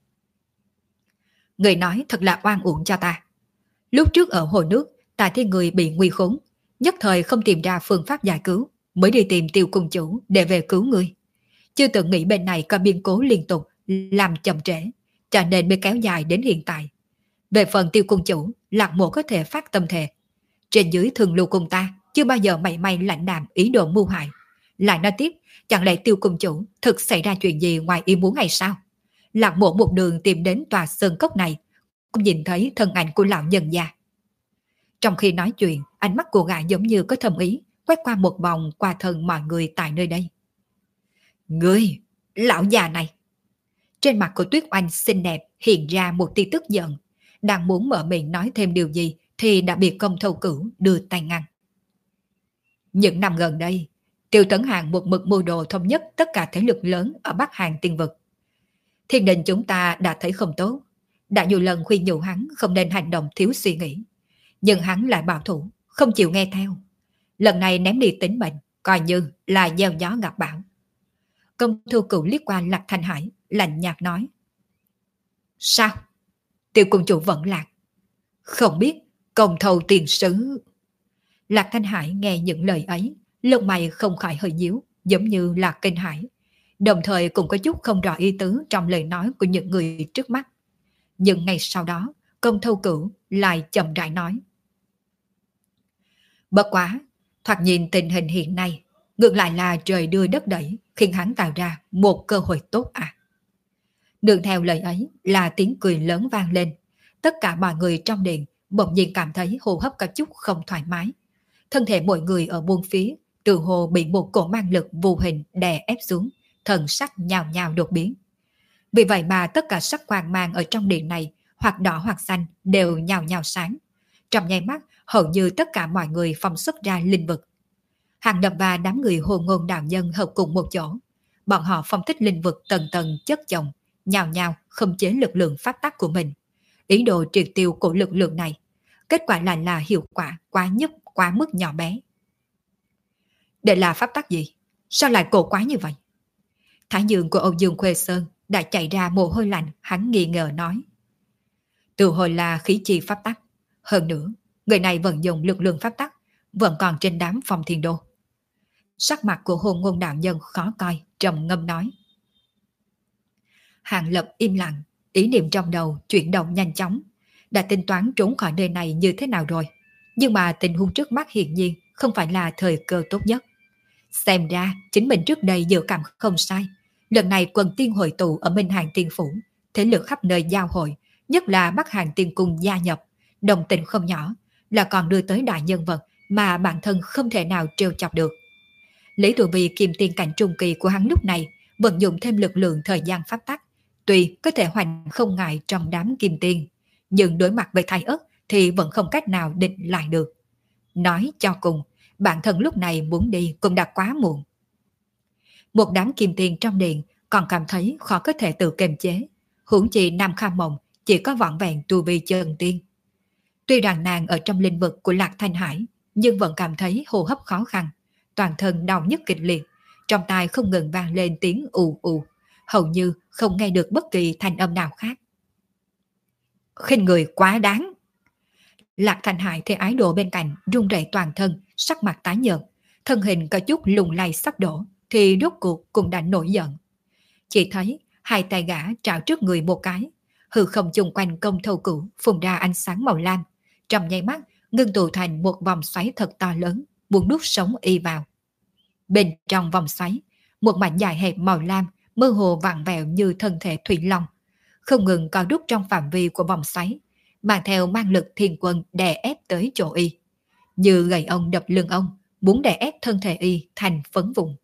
Người nói thật là oan uổng cho ta. Lúc trước ở hồ nước, ta thấy người bị nguy khốn, nhất thời không tìm ra phương pháp giải cứu, mới đi tìm Tiêu Cung chủ để về cứu người. Chưa từng nghĩ bên này có biến cố liên tục, làm chậm trễ, cho nên mới kéo dài đến hiện tại. Về phần Tiêu Cung chủ, Lạc Mộ có thể phát tâm thề. Trên dưới thường lưu cùng ta, chưa bao giờ mảy may lãnh đạm ý đồ mưu hại. Lại nói tiếp, chẳng lẽ Tiêu Cung chủ thực xảy ra chuyện gì ngoài ý muốn hay sao? Lạc Mộ một đường tìm đến tòa sơn cốc này, cũng nhìn thấy thân ảnh của lão nhân già. Trong khi nói chuyện, ánh mắt của gã giống như có thâm ý, quét qua một vòng qua thân mọi người tại nơi đây. Ngươi, lão già này! Trên mặt của Tuyết Oanh xinh đẹp hiện ra một tia tức giận, đang muốn mở miệng nói thêm điều gì thì đã bị Công Thâu Cửu đưa tay ngăn. Những năm gần đây, Tiêu Tấn Hàng một mực mưu đồ thống nhất tất cả thế lực lớn ở Bắc Hàng Tiên Vực. Thiên đình chúng ta đã thấy không tốt, đã nhiều lần khuyên nhủ hắn không nên hành động thiếu suy nghĩ, nhưng hắn lại bảo thủ, không chịu nghe theo. Lần này ném đi tính mệnh, coi như là gieo gió gặp bão. Công Thâu Cửu liếc qua Lạc Thanh Hải, lạnh nhạt nói. Sao? Tiêu cung chủ vẫn lạc. Không biết Công Thâu tiền sứ. Lạc Thanh Hải nghe những lời ấy, lông mày không khỏi hơi nhíu, giống như là kinh hãi, đồng thời cũng có chút không rõ ý tứ trong lời nói của những người trước mắt. Nhưng ngay sau đó, Công Thâu Cửu lại chậm rãi nói. Bất quá, thoạt nhìn tình hình hiện nay, ngược lại là trời đưa đất đẩy, khiến hắn tạo ra một cơ hội tốt à. Đường theo lời ấy là tiếng cười lớn vang lên. Tất cả mọi người trong điện bỗng nhiên cảm thấy hô hấp có chút không thoải mái. Thân thể mọi người ở buông phía từ hồ bị một cổ mang lực vô hình đè ép xuống, thần sắc nhào nhào đột biến. Vì vậy mà tất cả sắc quang mang ở trong điện này, hoặc đỏ hoặc xanh, đều nhào nhào sáng. Trong nháy mắt, hầu như tất cả mọi người phóng xuất ra linh vực. Hàng Lập và đám người Hồ Ngôn đạo nhân hợp cùng một chỗ. Bọn họ phong thích linh vực tầng tầng chất chồng, nhào nhào khống chế lực lượng pháp tắc của mình, ý đồ triệt tiêu của lực lượng này. Kết quả lại là hiệu quả quá nhấp quá mức nhỏ bé. Đây là pháp tắc gì? Sao lại cổ quá như vậy? Thái dương của Âu Dương Khuê Sơn đã chạy ra mồ hôi lạnh, hắn nghi ngờ nói. Từ hồi là khí chi pháp tắc. Hơn nữa, người này vẫn dùng lực lượng pháp tắc, vẫn còn trên đám Phong Thiên Đô. Sắc mặt của Hôn Ngôn đạo nhân khó coi, trầm ngâm nói. Hàng Lập im lặng, ý niệm trong đầu chuyển động nhanh chóng, đã tính toán trốn khỏi nơi này như thế nào rồi. Nhưng mà tình huống trước mắt hiển nhiên không phải là thời cơ tốt nhất. Xem ra chính mình trước đây dự cảm không sai. Lần này quần tiên hội tụ ở Minh Hàng Tiên Phủ, thế lực khắp nơi giao hội, nhất là Bắc Hàng Tiên Cung gia nhập, đồng tình không nhỏ, là còn đưa tới đại nhân vật mà bản thân không thể nào trêu chọc được. Lý Tù Vi kim tiên cảnh trung kỳ của hắn lúc này vận dụng thêm lực lượng thời gian pháp tắc, tuy có thể hoành không ngại trong đám kim tiên, nhưng đối mặt với Thái Ất thì vẫn không cách nào định lại được. Nói cho cùng, bản thân lúc này muốn đi cũng đã quá muộn. Một đám kim tiên trong điện còn cảm thấy khó có thể tự kiềm chế, huống chi Nam Kha Mộng chỉ có vỏn vẹn tu vi chân tiên. Tuy rằng nàng ở trong lĩnh vực của Lạc Thanh Hải, nhưng vẫn cảm thấy hô hấp khó khăn, toàn thân đau nhức kịch liệt, trong tai không ngừng vang lên tiếng ù ù, hầu như không nghe được bất kỳ thanh âm nào khác. Khinh người quá đáng! Lạc Thanh Hải thấy ái đồ bên cạnh run rẩy toàn thân, sắc mặt tái nhợt, thân hình có chút lùng lay sắp đổ, thì rốt cuộc cũng đã nổi giận. Chỉ thấy hai tay gã trảo trước người một cái, hư không chung quanh Công Thâu Cửu phun ra ánh sáng màu lam, trong nháy mắt ngưng tụ thành một vòng xoáy thật to lớn, muốn nuốt sống y vào. Bên trong vòng xoáy, một mảnh dài hẹp màu lam mơ hồ vặn vẹo như thân thể thủy long, không ngừng co rút trong phạm vi của vòng xoáy, mang theo mang lực thiên quân đè ép tới chỗ y, như gậy ông đập lưng ông, muốn đè ép thân thể y thành phấn vụn.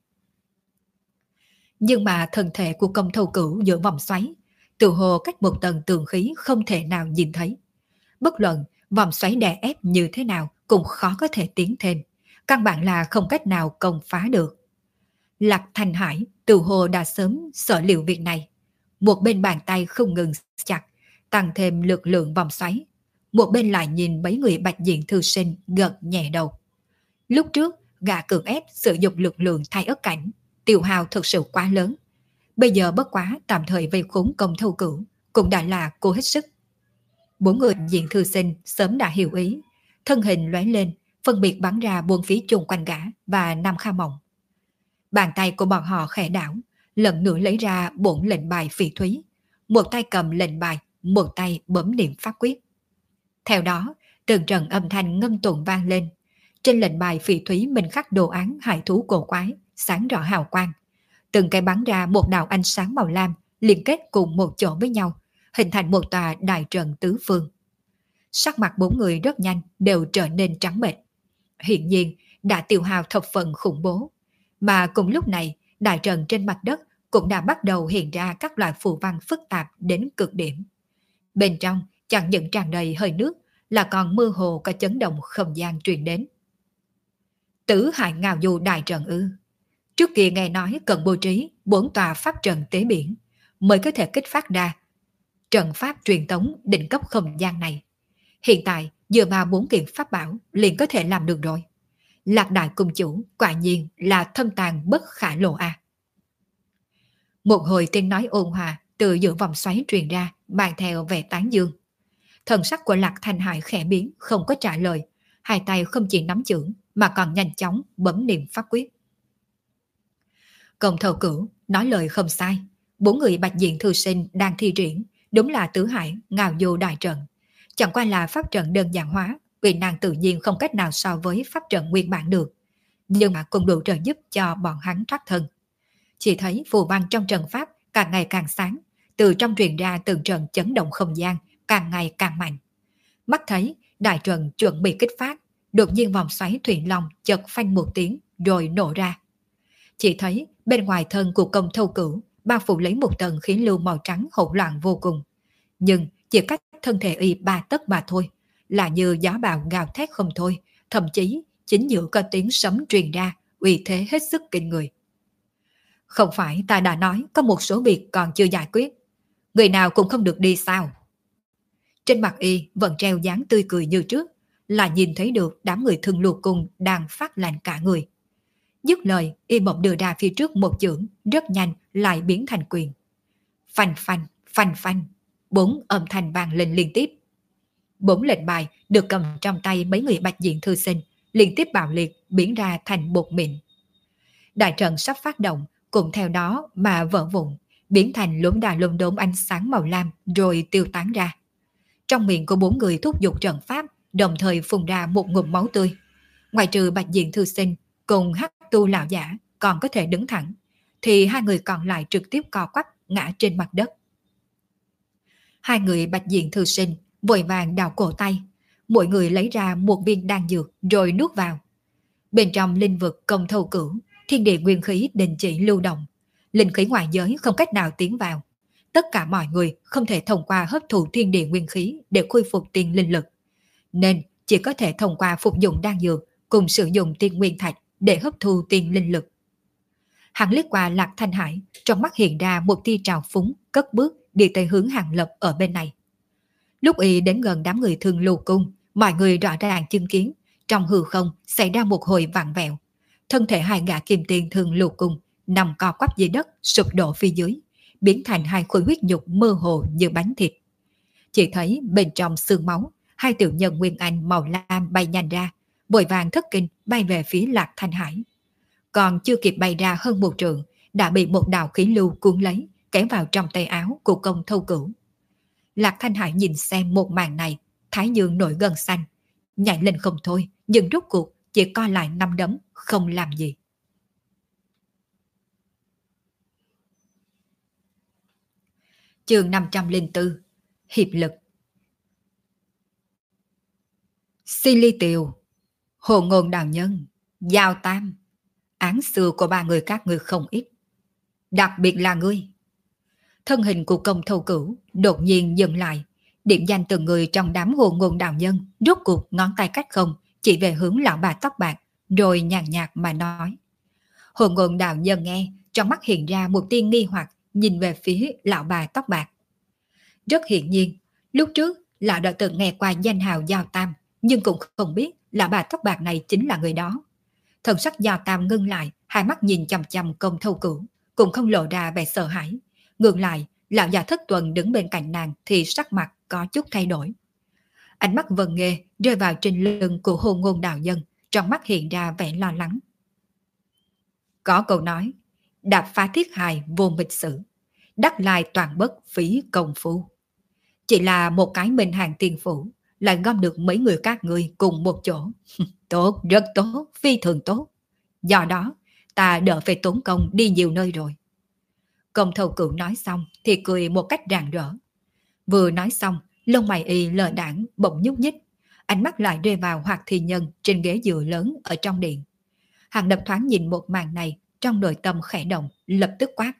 Nhưng mà thân thể của Công Thâu Cửu giữa vòng xoáy, tự hồ cách một tầng tường khí không thể nào nhìn thấy. Bất luận vòng xoáy đè ép như thế nào cũng khó có thể tiến thêm, căn bản là không cách nào công phá được. Lạc Thanh Hải tự hồ đã sớm sợ liệu việc này, Một bên bàn tay không ngừng chặt, tăng thêm lực lượng vòng xoáy. Một bên lại nhìn mấy người bạch diện thư sinh gật nhẹ đầu. Lúc trước, gã cưỡng ép sử dụng lực lượng thay ớt cảnh, tiêu hao thực sự quá lớn. Bây giờ bất quá tạm thời vây khốn công thâu cửu, cũng đã là cô hết sức. Bốn người diện thư sinh sớm đã hiểu ý, thân hình lóe lên, phân biệt bắn ra buôn phía chung quanh gã và Nam Kha Mộng. Bàn tay của bọn họ khẽ đảo, lần nữa lấy ra bổn lệnh bài phỉ thúy, một tay cầm lệnh bài, một tay bấm niệm pháp quyết. Theo đó, từng trận âm thanh ngâm tụng vang lên. Trên lệnh bài phỉ thúy mình khắc đồ án hải thú cổ quái, sáng rõ hào quang. Từng cái bắn ra một đạo ánh sáng màu lam, liên kết cùng một chỗ với nhau, hình thành một tòa đại trận tứ phương. Sắc mặt bốn người rất nhanh đều trở nên trắng bệch. Hiện nhiên đã tiêu hao thập phần khủng bố. Mà cùng lúc này, đại trận trên mặt đất cũng đã bắt đầu hiện ra các loại phù văn phức tạp đến cực điểm. Bên trong chẳng những tràn đầy hơi nước, là còn mơ hồ có chấn động không gian truyền đến. Tứ Hải Ngao Du đại trận ư? Trước kia nghe nói cần bố trí bốn tòa pháp trận tế biển mới có thể kích phát ra trận pháp truyền tống đỉnh cấp không gian này. Hiện tại dựa vào bốn kiện pháp bảo liền có thể làm được rồi. Lạc Đại Cung Chủ quả nhiên là thâm tàn bất khả lộ a. À. Một hồi tiếng nói ôn hòa từ giữa vòng xoáy truyền ra, mang theo vẻ tán dương. Thần sắc của Lạc Thanh Hải khẽ biến, không có trả lời, hai tay không chỉ nắm chưởng mà còn nhanh chóng bấm niệm pháp quyết. Công Thâu Cửu nói lời không sai, bốn người bạch diện thư sinh đang thi triển đúng là Tứ Hải Ngao Du đại trận, chẳng qua là pháp trận đơn giản hóa, uy năng tự nhiên không cách nào so với pháp trận nguyên bản được, nhưng mà cũng đủ trợ giúp cho bọn hắn thoát thân. Chỉ thấy phù văn trong trận pháp càng ngày càng sáng, từ trong truyền ra từng trận chấn động không gian càng ngày càng mạnh. Mắt thấy đại trận chuẩn bị kích phát, đột nhiên vòng xoáy thủy long chợt phanh một tiếng rồi nổ ra. Chỉ thấy bên ngoài thân của Công Thâu Cửu bao phủ lấy một tầng khí lưu màu trắng hỗn loạn vô cùng, nhưng chỉ cách thân thể y ba tấc mà thôi, là như gió bão gào thét không thôi, thậm chí chính giữa có tiếng sấm truyền ra, uy thế hết sức kinh người. Không phải ta đã nói có một số việc còn chưa giải quyết, người nào cũng không được đi sao? Trên mặt y vẫn treo dáng tươi cười như trước, là nhìn thấy được đám người Thương Lục Cung đang phát lạnh cả người. Dứt lời, y bỗng đưa ra phía trước một chưởng, rất nhanh lại biến thành quyền. Phanh phanh, phanh phanh, bốn âm thanh vang lên liên tiếp. Bốn lệnh bài được cầm trong tay mấy người bạch diện thư sinh, liên tiếp bạo liệt biến ra thành bột mịn. Đại trận sắp phát động, cũng theo đó mà vỡ vụn, biến thành lốm đà lốm đốm ánh sáng màu lam rồi tiêu tán ra. Trong miệng của bốn người thúc giục trận pháp, đồng thời phun ra một ngụm máu tươi. Ngoài trừ bạch diện thư sinh cùng hắc tu lão giả còn có thể đứng thẳng, thì hai người còn lại trực tiếp co quắp ngã trên mặt đất. Hai người bạch diện thư sinh vội vàng đào cổ tay, mỗi người lấy ra một viên đan dược rồi nuốt vào. Bên trong linh vực Công Thâu Cửu, thiên địa nguyên khí đình chỉ lưu động, linh khí ngoại giới không cách nào tiến vào. Tất cả mọi người không thể thông qua hấp thụ thiên địa nguyên khí để khôi phục tiên linh lực, nên chỉ có thể thông qua phục dụng đan dược cùng sử dụng tiên nguyên thạch để hấp thu tiên linh lực. Hắn liếc qua Lạc Thanh Hải, trong mắt hiện ra một tia trào phúng, cất bước đi tới hướng Hàng Lập ở bên này. Lúc y đến gần đám người Thương Lục Cung, mọi người rõ ràng chứng kiến trong hư không xảy ra một hồi vặn vẹo, thân thể hai gã kim tiền Thương Lục Cung nằm co quắp dưới đất, sụp đổ phía dưới, biến thành hai khối huyết nhục mơ hồ như bánh thịt. Chỉ thấy bên trong xương máu, hai tiểu nhân nguyên anh màu lam bay nhanh ra, vội vàng thất kinh bay về phía Lạc Thanh Hải. Còn chưa kịp bay ra hơn một trượng, đã bị một đạo khí lưu cuốn lấy, kéo vào trong tay áo của Công Thâu Cửu. Lạc Thanh Hải nhìn xem một màn này, thái dương nổi gân xanh, nhảy lên không thôi, nhưng rốt cuộc chỉ co lại năm đấm, không làm gì. Chương năm trăm lẻ bốn, Hiệp lực. Si Ly Tiều, Hồ Ngôn Đạo Nhân, Giao Tam, án xưa của ba người các ngươi không ít, đặc biệt là ngươi. Thân hình của Công Thâu Cửu đột nhiên dừng lại, điểm danh từng người trong đám Hồ Ngôn Đạo Nhân, rốt cuộc ngón tay cách không chỉ về hướng lão bà tóc bạc, rồi nhàn nhạt mà nói. Hồ Ngôn Đạo Nhân nghe, trong mắt hiện ra một tia nghi hoặc, nhìn về phía lão bà tóc bạc. Rất hiển nhiên, lúc trước lão đã từng nghe qua danh hào Giao Tam, nhưng cũng không biết lão bà tóc bạc này chính là người đó. Thần sắc Giao Tam ngưng lại, hai mắt nhìn chằm chằm Công Thâu Cửu, cũng không lộ ra vẻ sợ hãi. Ngược lại, lão già Thất Tuần đứng bên cạnh nàng thì sắc mặt có chút thay đổi. Ánh mắt Vân Nghê rơi vào trên lưng của Hôn Ngôn Đạo Nhân, trong mắt hiện ra vẻ lo lắng. Có câu nói, đạp phá thiết hài vô mịch sử, đắc lai toàn bất phí công phu. Chỉ là một cái minh hàng tiền phủ, lại gom được mấy người các người cùng một chỗ. Tốt, rất tốt, phi thường tốt. Do đó, ta đỡ phải tốn công đi nhiều nơi rồi. Công Thâu Cửu nói xong thì cười một cách rạng rỡ. Vừa nói xong, lông mày y lờ đãng bỗng nhúc nhích, ánh mắt lại rơi vào Hoạt Thi Nhân trên ghế dựa lớn ở trong điện. Hàng Lập thoáng nhìn một màn này, trong nội tâm khẽ động, lập tức quát.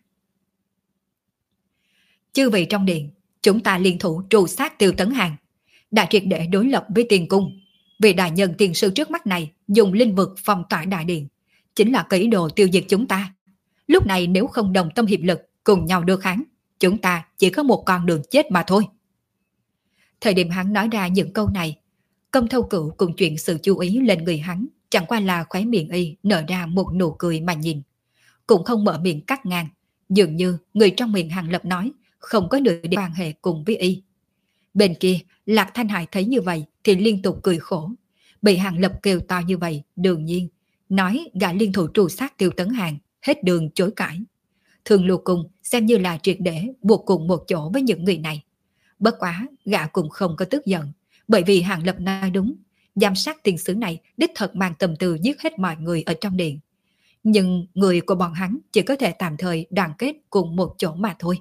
Chư vị trong điện, chúng ta liên thủ trù sát Tiêu Tấn Hàng, đã triệt để đối lập với Tiền Cung. Vị đại nhân tiền sư trước mắt này dùng linh vực phong tỏa đại điện, chính là kỹ đồ tiêu diệt chúng ta. Lúc này nếu không đồng tâm hiệp lực cùng nhau đưa kháng, chúng ta chỉ có một con đường chết mà thôi. Thời điểm hắn nói ra những câu này, Công Thâu Cửu cùng chuyển sự chú ý lên người hắn, chẳng qua là khóe miệng y nở ra một nụ cười mà nhìn, cũng không mở miệng cắt ngang, dường như người trong miệng Hàng Lập nói không có nửa điểm quan hệ cùng với y. Bên kia, Lạc Thanh Hải thấy như vậy thì liên tục cười khổ, bị Hàng Lập kêu to như vậy, đương nhiên nói gã liên thủ trù sát Tiêu Tấn Hàng, hết đường chối cãi. Thường Lưu Cung xem như là triệt để buộc cùng một chỗ với những người này. Bất quá, gã cũng không có tức giận, bởi vì Hàng Lập nói đúng, giám sát tiền sứ này đích thật mang tâm tư giết hết mọi người ở trong điện. Nhưng người của bọn hắn chỉ có thể tạm thời đoàn kết cùng một chỗ mà thôi.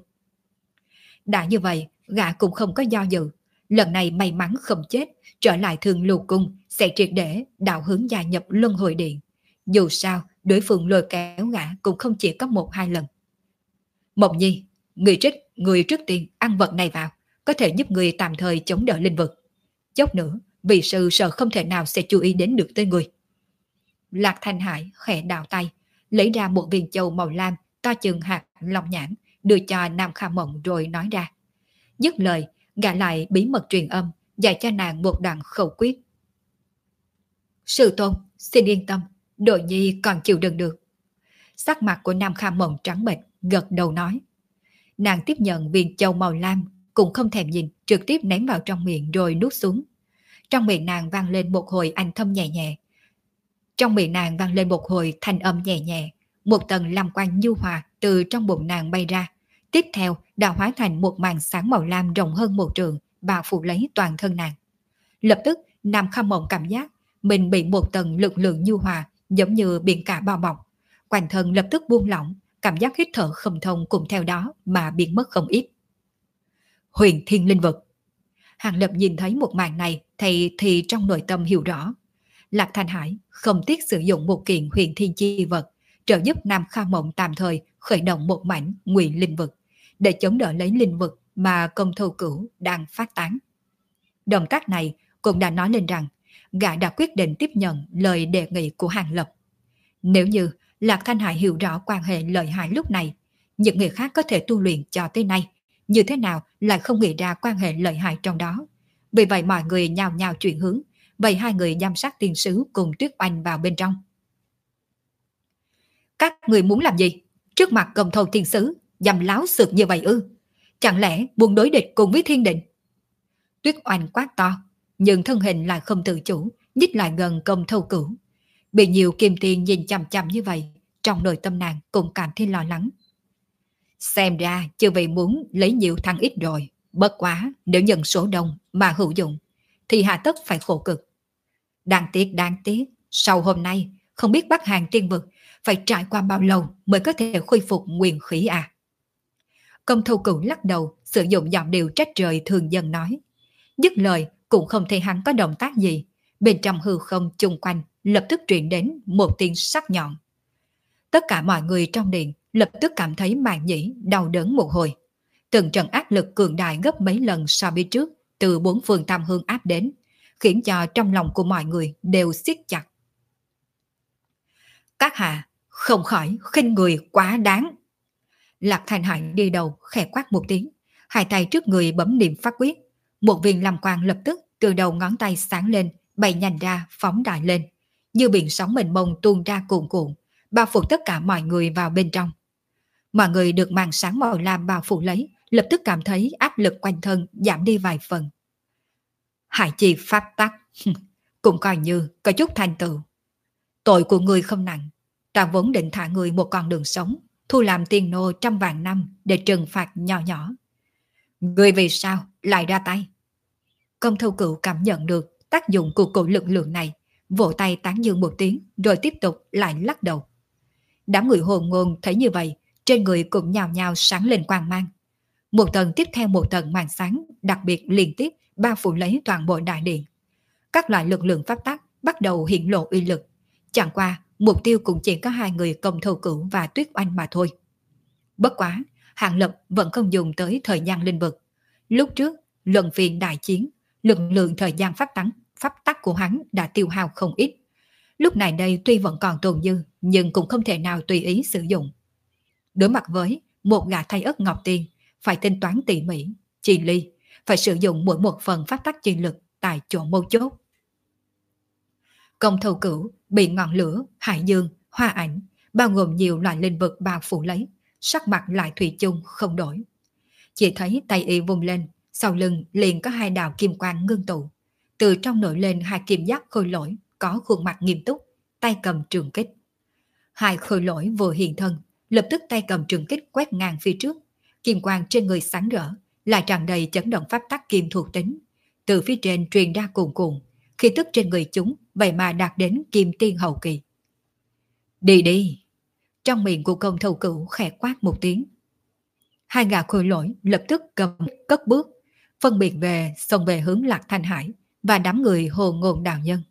Đã như vậy, gã cũng không có do dự, lần này may mắn không chết, trở lại Thường Lưu Cung sẽ triệt để đạo hướng gia nhập Luân Hồi Điện. Dù sao, đối phương lôi kéo gã cũng không chỉ có một hai lần. Mộng Nhi, người trích, người trước tiên ăn vật này vào, có thể giúp người tạm thời chống đỡ linh vực. Chốc nữa, vị sư sợ không thể nào sẽ chú ý đến được tới người. Lạc Thanh Hải khẽ đào tay, lấy ra một viên châu màu lam to chừng hạt long nhãn, đưa cho Nam Kha Mộng rồi nói ra. Dứt lời, gã lại bí mật truyền âm, dạy cho nàng một đoạn khẩu quyết. Sư tôn, xin yên tâm, Đội Nhi còn chịu đựng được. Sắc mặt của Nam Kha Mộng trắng bệch, gật đầu nói. Nàng tiếp nhận viên châu màu lam, cũng không thèm nhìn, trực tiếp ném vào trong miệng rồi nuốt xuống. Trong miệng nàng vang lên một hồi anh thâm nhẹ nhẹ. Trong miệng nàng vang lên một hồi thanh âm nhẹ nhẹ, một tầng lam quang nhu hòa từ trong bụng nàng bay ra. Tiếp theo đã hóa thành một màn sáng màu lam rộng hơn một trường, bao phủ lấy toàn thân nàng. Lập tức, Nam Kha Mộng cảm giác mình bị một tầng lực lượng nhu hòa giống như biển cả bao bọc. Quanh thân lập tức buông lỏng, cảm giác hít thở không thông cùng theo đó mà biến mất không ít. Huyền Thiên Linh Vực. Hàng Lập nhìn thấy một màn này thì, thì trong nội tâm hiểu rõ. Lạc Thanh Hải không tiếc sử dụng một kiện huyền thiên chi vật, trợ giúp Nam Kha Mộng tạm thời khởi động một mảnh ngụy linh vực, để chống đỡ lấy linh vực mà Công Thâu Cửu đang phát tán. Động tác này cũng đã nói lên rằng gã đã quyết định tiếp nhận lời đề nghị của Hàng Lập. Nếu như Lạc Thanh Hải hiểu rõ quan hệ lợi hại lúc này, những người khác có thể tu luyện cho tới nay, như thế nào lại không nghĩ ra quan hệ lợi hại trong đó. Vì vậy mọi người nhào nhào chuyển hướng, vậy hai người giám sát tiên sứ cùng Tuyết Oanh vào bên trong. Các người muốn làm gì? Trước mặt Công Thâu tiên sứ, dám láo xược như vậy ư? Chẳng lẽ buồn đối địch cùng với thiên định? Tuyết Oanh quát to, nhưng thân hình lại không tự chủ, nhích lại gần Công Thâu Cửu. Bị nhiều kim tiền nhìn chằm chằm như vậy, trong nội tâm nàng cũng cảm thấy lo lắng. Xem ra chưa vị muốn lấy nhiều thắng ít rồi, bất quá nếu nhận số đông mà hữu dụng, thì hạ tất phải khổ cực. Đáng tiếc đáng tiếc, sau hôm nay, không biết Bắc Hàng tiên vực phải trải qua bao lâu mới có thể khôi phục nguyên khí à? Công Thâu Cửu lắc đầu, sử dụng giọng điệu trách trời thường dân nói. Dứt lời, cũng không thấy hắn có động tác gì. Bên trong hư không chung quanh lập tức truyền đến một tiếng sắc nhọn. Tất cả mọi người trong điện lập tức cảm thấy màng nhĩ đau đớn một hồi. Từng trận áp lực cường đại gấp mấy lần so với trước từ bốn phương tam hương áp đến, khiến cho trong lòng của mọi người đều siết chặt. Các hạ không khỏi khinh người quá đáng. Lạc Thành Hải đi đầu khẽ quát một tiếng, hai tay trước người bấm niệm pháp quyết, một viên lam quang lập tức từ đầu ngón tay sáng lên, bay nhanh ra, phóng đại lên, như biển sóng mênh mông tuôn ra cuồn cuộn, bao phủ tất cả mọi người vào bên trong. Mọi người được màn sáng màu lam bao phủ lấy, lập tức cảm thấy áp lực quanh thân giảm đi vài phần. Hải chi pháp tắc, cũng coi như có chút thành tựu. Tội của người không nặng, ta vốn định thả người một con đường sống, thu làm tiền nô trăm vạn năm để trừng phạt nhỏ nhỏ. Người vì sao lại ra tay? Công thâu cửu cảm nhận được tác dụng của cổ lực lượng này, vỗ tay tán dương một tiếng rồi tiếp tục lại lắc đầu. Đám người hồn ngôn thấy như vậy, trên người cũng nhào nhào sáng lên quang mang. Một tầng tiếp theo một tầng màn sáng đặc biệt liên tiếp bao phủ lấy toàn bộ đại điện. Các loại lực lượng pháp tắc bắt đầu hiện lộ uy lực. Chẳng qua, mục tiêu cũng chỉ có hai người Công thâu cửu và Tuyết Oanh mà thôi. Bất quá, Hạng Lập vẫn không dùng tới thời gian linh vực. Lúc trước, luận phiên đại chiến, lực lượng thời gian pháp tắc, pháp tắc của hắn đã tiêu hao không ít. Lúc này đây tuy vẫn còn tồn dư, nhưng cũng không thể nào tùy ý sử dụng. Đối mặt với một gã thay ất ngọc tiền, phải tính toán tỉ mỉ, chi ly, phải sử dụng mỗi một phần pháp tắc chi lực tại chỗ mấu chốt. Công thâu cửu bị ngọn lửa, hải dương, hoa ảnh, bao gồm nhiều loại linh vực bao phủ lấy, sắc mặt lại thủy chung không đổi. Chỉ thấy tay y vung lên, sau lưng liền có hai đạo kim quang ngưng tụ, từ trong nổi lên hai kim giác khôi lỗi có khuôn mặt nghiêm túc, tay cầm trường kích. Hai khôi lỗi vừa hiện thân, lập tức tay cầm trường kích quét ngang phía trước, kim quang trên người sáng rỡ, lại tràn đầy chấn động pháp tắc kim thuộc tính, từ phía trên truyền ra cuồn cuộn, khi tức trên người chúng vậy mà đạt đến kim tiên hậu kỳ. Đi đi! Trong miệng của Công thâu cửu khẽ quát một tiếng. Hai gã khôi lỗi lập tức cầm cất bước, phân biệt về xông về hướng Lạc Thanh Hải và đám người hồ ngôn đạo nhân.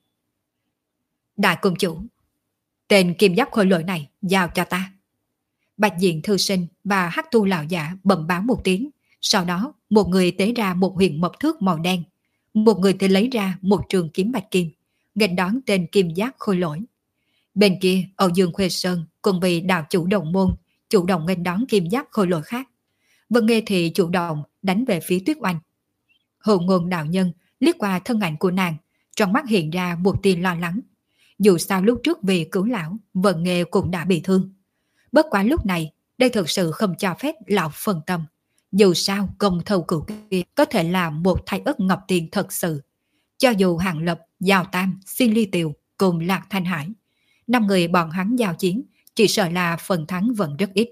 Đại công chủ, tên kim giáp khôi lỗi này giao cho ta. Bạch Diện thư sinh và Hắc Tu lão giả bẩm báo một tiếng, sau đó một người tế ra một huyền mộc thước màu đen, một người tế lấy ra một trường kiếm bạch kim, nghênh đón tên kim giáp khôi lỗi. Bên kia, Âu Dương Khuê Sơn cùng vì đạo chủ đồng môn chủ động nghênh đón kim giáp khôi lỗi khác. Vân Nghê thì chủ động đánh về phía Tuyết Oanh. Hồ ngôn đạo nhân liếc qua thân ảnh của nàng, trong mắt hiện ra một tia lo lắng. Dù sao lúc trước vì cứu lão, Vân Nghê cũng đã bị thương. Bất quá lúc này, đây thực sự không cho phép lão phân tâm. Dù sao Công thâu cửu kia có thể là một thái ất ngọc tiền thật sự. Cho dù Hàng Lập, Giao Tam, Xin Ly Tiều cùng Lạc Thanh Hải, năm người bọn hắn giao chiến, chỉ sợ là phần thắng vẫn rất ít.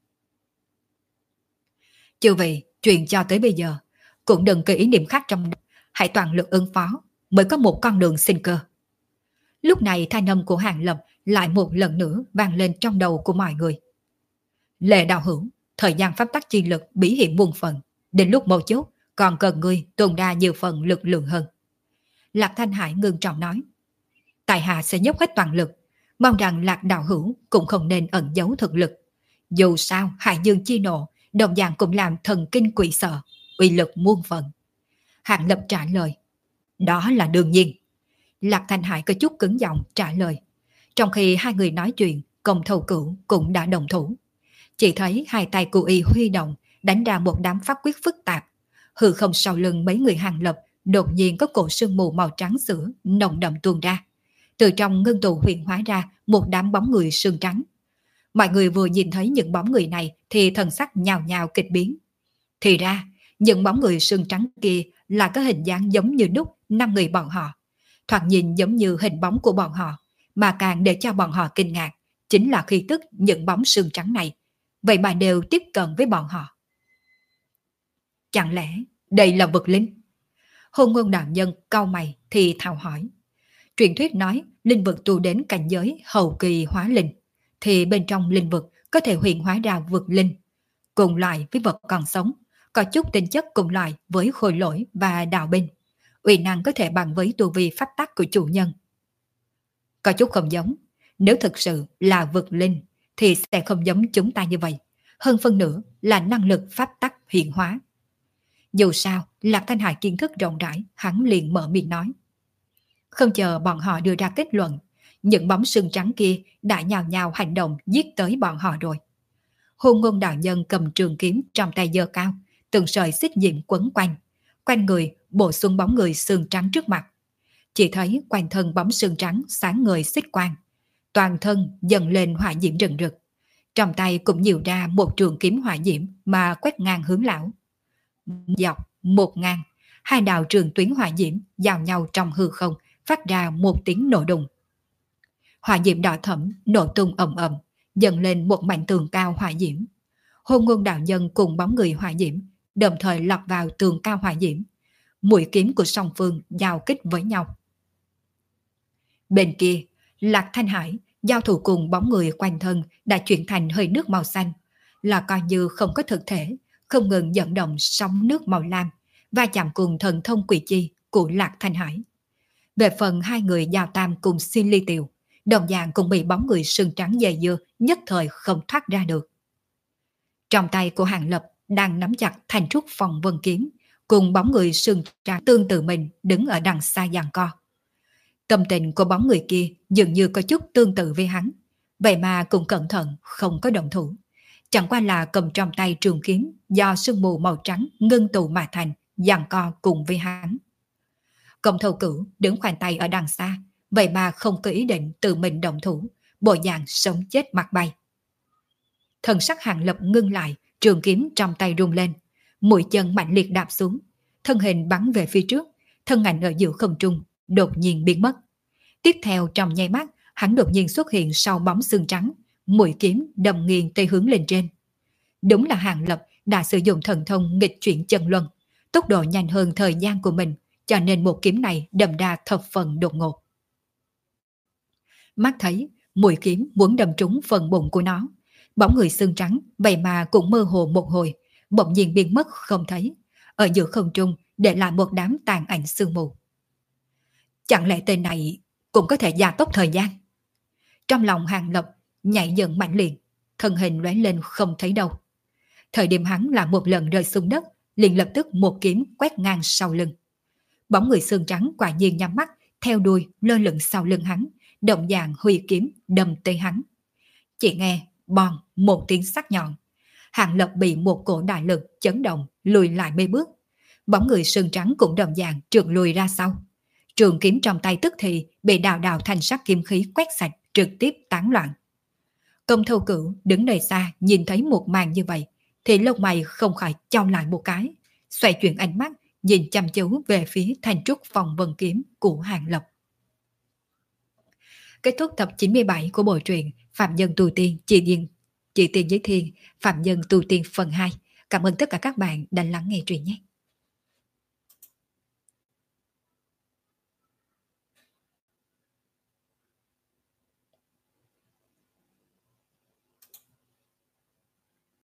Chứ vậy, chuyện cho tới bây giờ, cũng đừng có ý niệm khác trong, hãy toàn lực ứng phó, mới có một con đường sinh cơ. Lúc này thanh âm của Hàng Lập lại một lần nữa vang lên trong đầu của mọi người. Lệ đạo hữu, thời gian pháp tắc chi lực bí hiện muôn phần, đến lúc mấu chốt còn cần ngươi tuôn ra nhiều phần lực lượng hơn. Lạc Thanh Hải ngưng trọng nói, tại hạ sẽ dốc hết toàn lực, mong rằng Lạc đạo hữu cũng không nên ẩn giấu thực lực. Dù sao Hải Dương chi nộ đồng dạng cũng làm thần kinh quỷ sợ, uy lực muôn phần. Hàng Lập trả lời, đó là đương nhiên. Lạc Thanh Hải có chút cứng giọng trả lời. Trong khi hai người nói chuyện, Công thâu cửu cũng đã đồng thủ. Chỉ thấy hai tay của y huy động, đánh ra một đám pháp quyết phức tạp. Hư không sau lưng mấy người Hàng Lập đột nhiên có cổ sương mù màu trắng sữa nồng đậm tuôn ra. Từ trong ngưng tụ huyền hóa ra một đám bóng người sương trắng. Mọi người vừa nhìn thấy những bóng người này thì thần sắc nhào nhào kịch biến. Thì ra, những bóng người sương trắng kia là có hình dáng giống như đúc năm người bọn họ. Thoạt nhìn giống như hình bóng của bọn họ, mà càng để cho bọn họ kinh ngạc, chính là khi tức những bóng sương trắng này, vậy mà đều tiếp cận với bọn họ. Chẳng lẽ đây là vực linh? Hôn ngôn đạo nhân cau mày thì thào hỏi. Truyền thuyết nói linh vực tu đến cảnh giới hậu kỳ hóa linh, thì bên trong linh vực có thể hiện hóa ra vực linh, cùng loại với vật còn sống, có chút tính chất cùng loại với khôi lỗi và đạo binh, uy năng có thể bằng với tu vi pháp tắc của chủ nhân. Có chút không giống, nếu thực sự là vực linh thì sẽ không giống chúng ta như vậy, hơn phân nửa là năng lực pháp tắc hiện hóa. Dù sao, Lạc Thanh Hải kiến thức rộng rãi, hắn liền mở miệng nói. Không chờ bọn họ đưa ra kết luận, những bóng sương trắng kia đã nhào nhào hành động giết tới bọn họ rồi. Hôn Ngôn đạo nhân cầm trường kiếm trong tay giơ cao, từng sợi xích diệm quấn quanh. Quanh người bổ xuống bóng người sương trắng trước mặt. Chỉ thấy quanh thân bóng sương trắng sáng ngời xích quang. Toàn thân dần lên hỏa diễm rừng rực. Trong tay cũng nhiều ra một trường kiếm hỏa diễm mà quét ngang hướng lão. Dọc, một ngang, hai đạo trường tuyến hỏa diễm giao nhau trong hư không, phát ra một tiếng nổ đùng. Hỏa diễm đỏ thẫm nổ tung ầm ầm, dần lên một mảnh tường cao hỏa diễm. Hôn Ngôn đạo nhân cùng bóng người hỏa diễm đồng thời lọt vào tường cao hỏa diễm. Mũi kiếm của song phương giao kích với nhau. Bên kia, Lạc Thanh Hải giao thủ cùng bóng người quanh thân đã chuyển thành hơi nước màu xanh, là coi như không có thực thể, không ngừng dẫn động sóng nước màu lam và chạm cùng thần thông quỷ chi của Lạc Thanh Hải. Về phần hai người giao tam cùng xin ly tiều, đồng dạng cũng bị bóng người sừng trắng dày dưa nhất thời không thoát ra được. Trong tay của Hàng Lập đang nắm chặt thanh trúc phong vân kiếm, cùng bóng người sừng trắng tương tự mình đứng ở đằng xa giằng co. Tâm tình của bóng người kia dường như có chút tương tự với hắn, vậy mà cũng cẩn thận không có động thủ. Chẳng qua là cầm trong tay trường kiếm do sương mù màu trắng ngưng tụ mà thành, giằng co cùng với hắn. Công Thâu Cửu đứng khoanh tay ở đằng xa, vậy mà không có ý định tự mình động thủ, bộ dạng sống chết mặt bay. Thần sắc Hàng Lập ngưng lại, trường kiếm trong tay rung lên, mũi chân mạnh liệt đạp xuống, thân hình bắn về phía trước, thân ảnh ở giữa không trung đột nhiên biến mất. Tiếp theo trong nháy mắt, hắn đột nhiên xuất hiện sau bóng xương trắng, mũi kiếm đâm nghiêng tây hướng lên trên. Đúng là Hàng Lập đã sử dụng thần thông nghịch chuyển chân luân, tốc độ nhanh hơn thời gian của mình, cho nên một kiếm này đâm ra thập phần đột ngột. Mắt thấy mũi kiếm muốn đâm trúng phần bụng của nó, bóng người xương trắng vậy mà cũng mơ hồ một hồi, bỗng nhiên biến mất không thấy, ở giữa không trung để lại một đám tàn ảnh sương mù. Chẳng lẽ tên này cũng có thể gia tốc thời gian? Trong lòng Hàng Lập nhảy dựng mạnh liền, thân hình lóe lên không thấy đâu. Thời điểm hắn là một lần rơi xuống đất, liền lập tức một kiếm quét ngang sau lưng. Bóng người xương trắng quả nhiên nhắm mắt, theo đuôi lơ lửng sau lưng hắn, động dạng huy kiếm đâm tới hắn. Chỉ nghe bòn một tiếng sắc nhọn, Hàng Lập bị một cổ đại lực chấn động lùi lại mấy bước. Bóng người xương trắng cũng đồng dạng trượt lùi ra sau. Trường kiếm trong tay tức thì bị đào đào thanh sắc kiếm khí quét sạch, trực tiếp tán loạn. Công Thâu Cửu đứng nơi xa nhìn thấy một màn như vậy, thì lông mày không khỏi chau lại một cái, xoay chuyển ánh mắt nhìn chăm chú về phía thanh trúc phong vân kiếm của Hàng Lập. Kết thúc tập chín mươi bảy của bộ truyện Phạm Nhân Tu Tiên Chỉ Tiên Chỉ Tiên Giới Thiên Phạm Nhân Tu Tiên phần hai. Cảm ơn tất cả các bạn đã lắng nghe truyện nhé.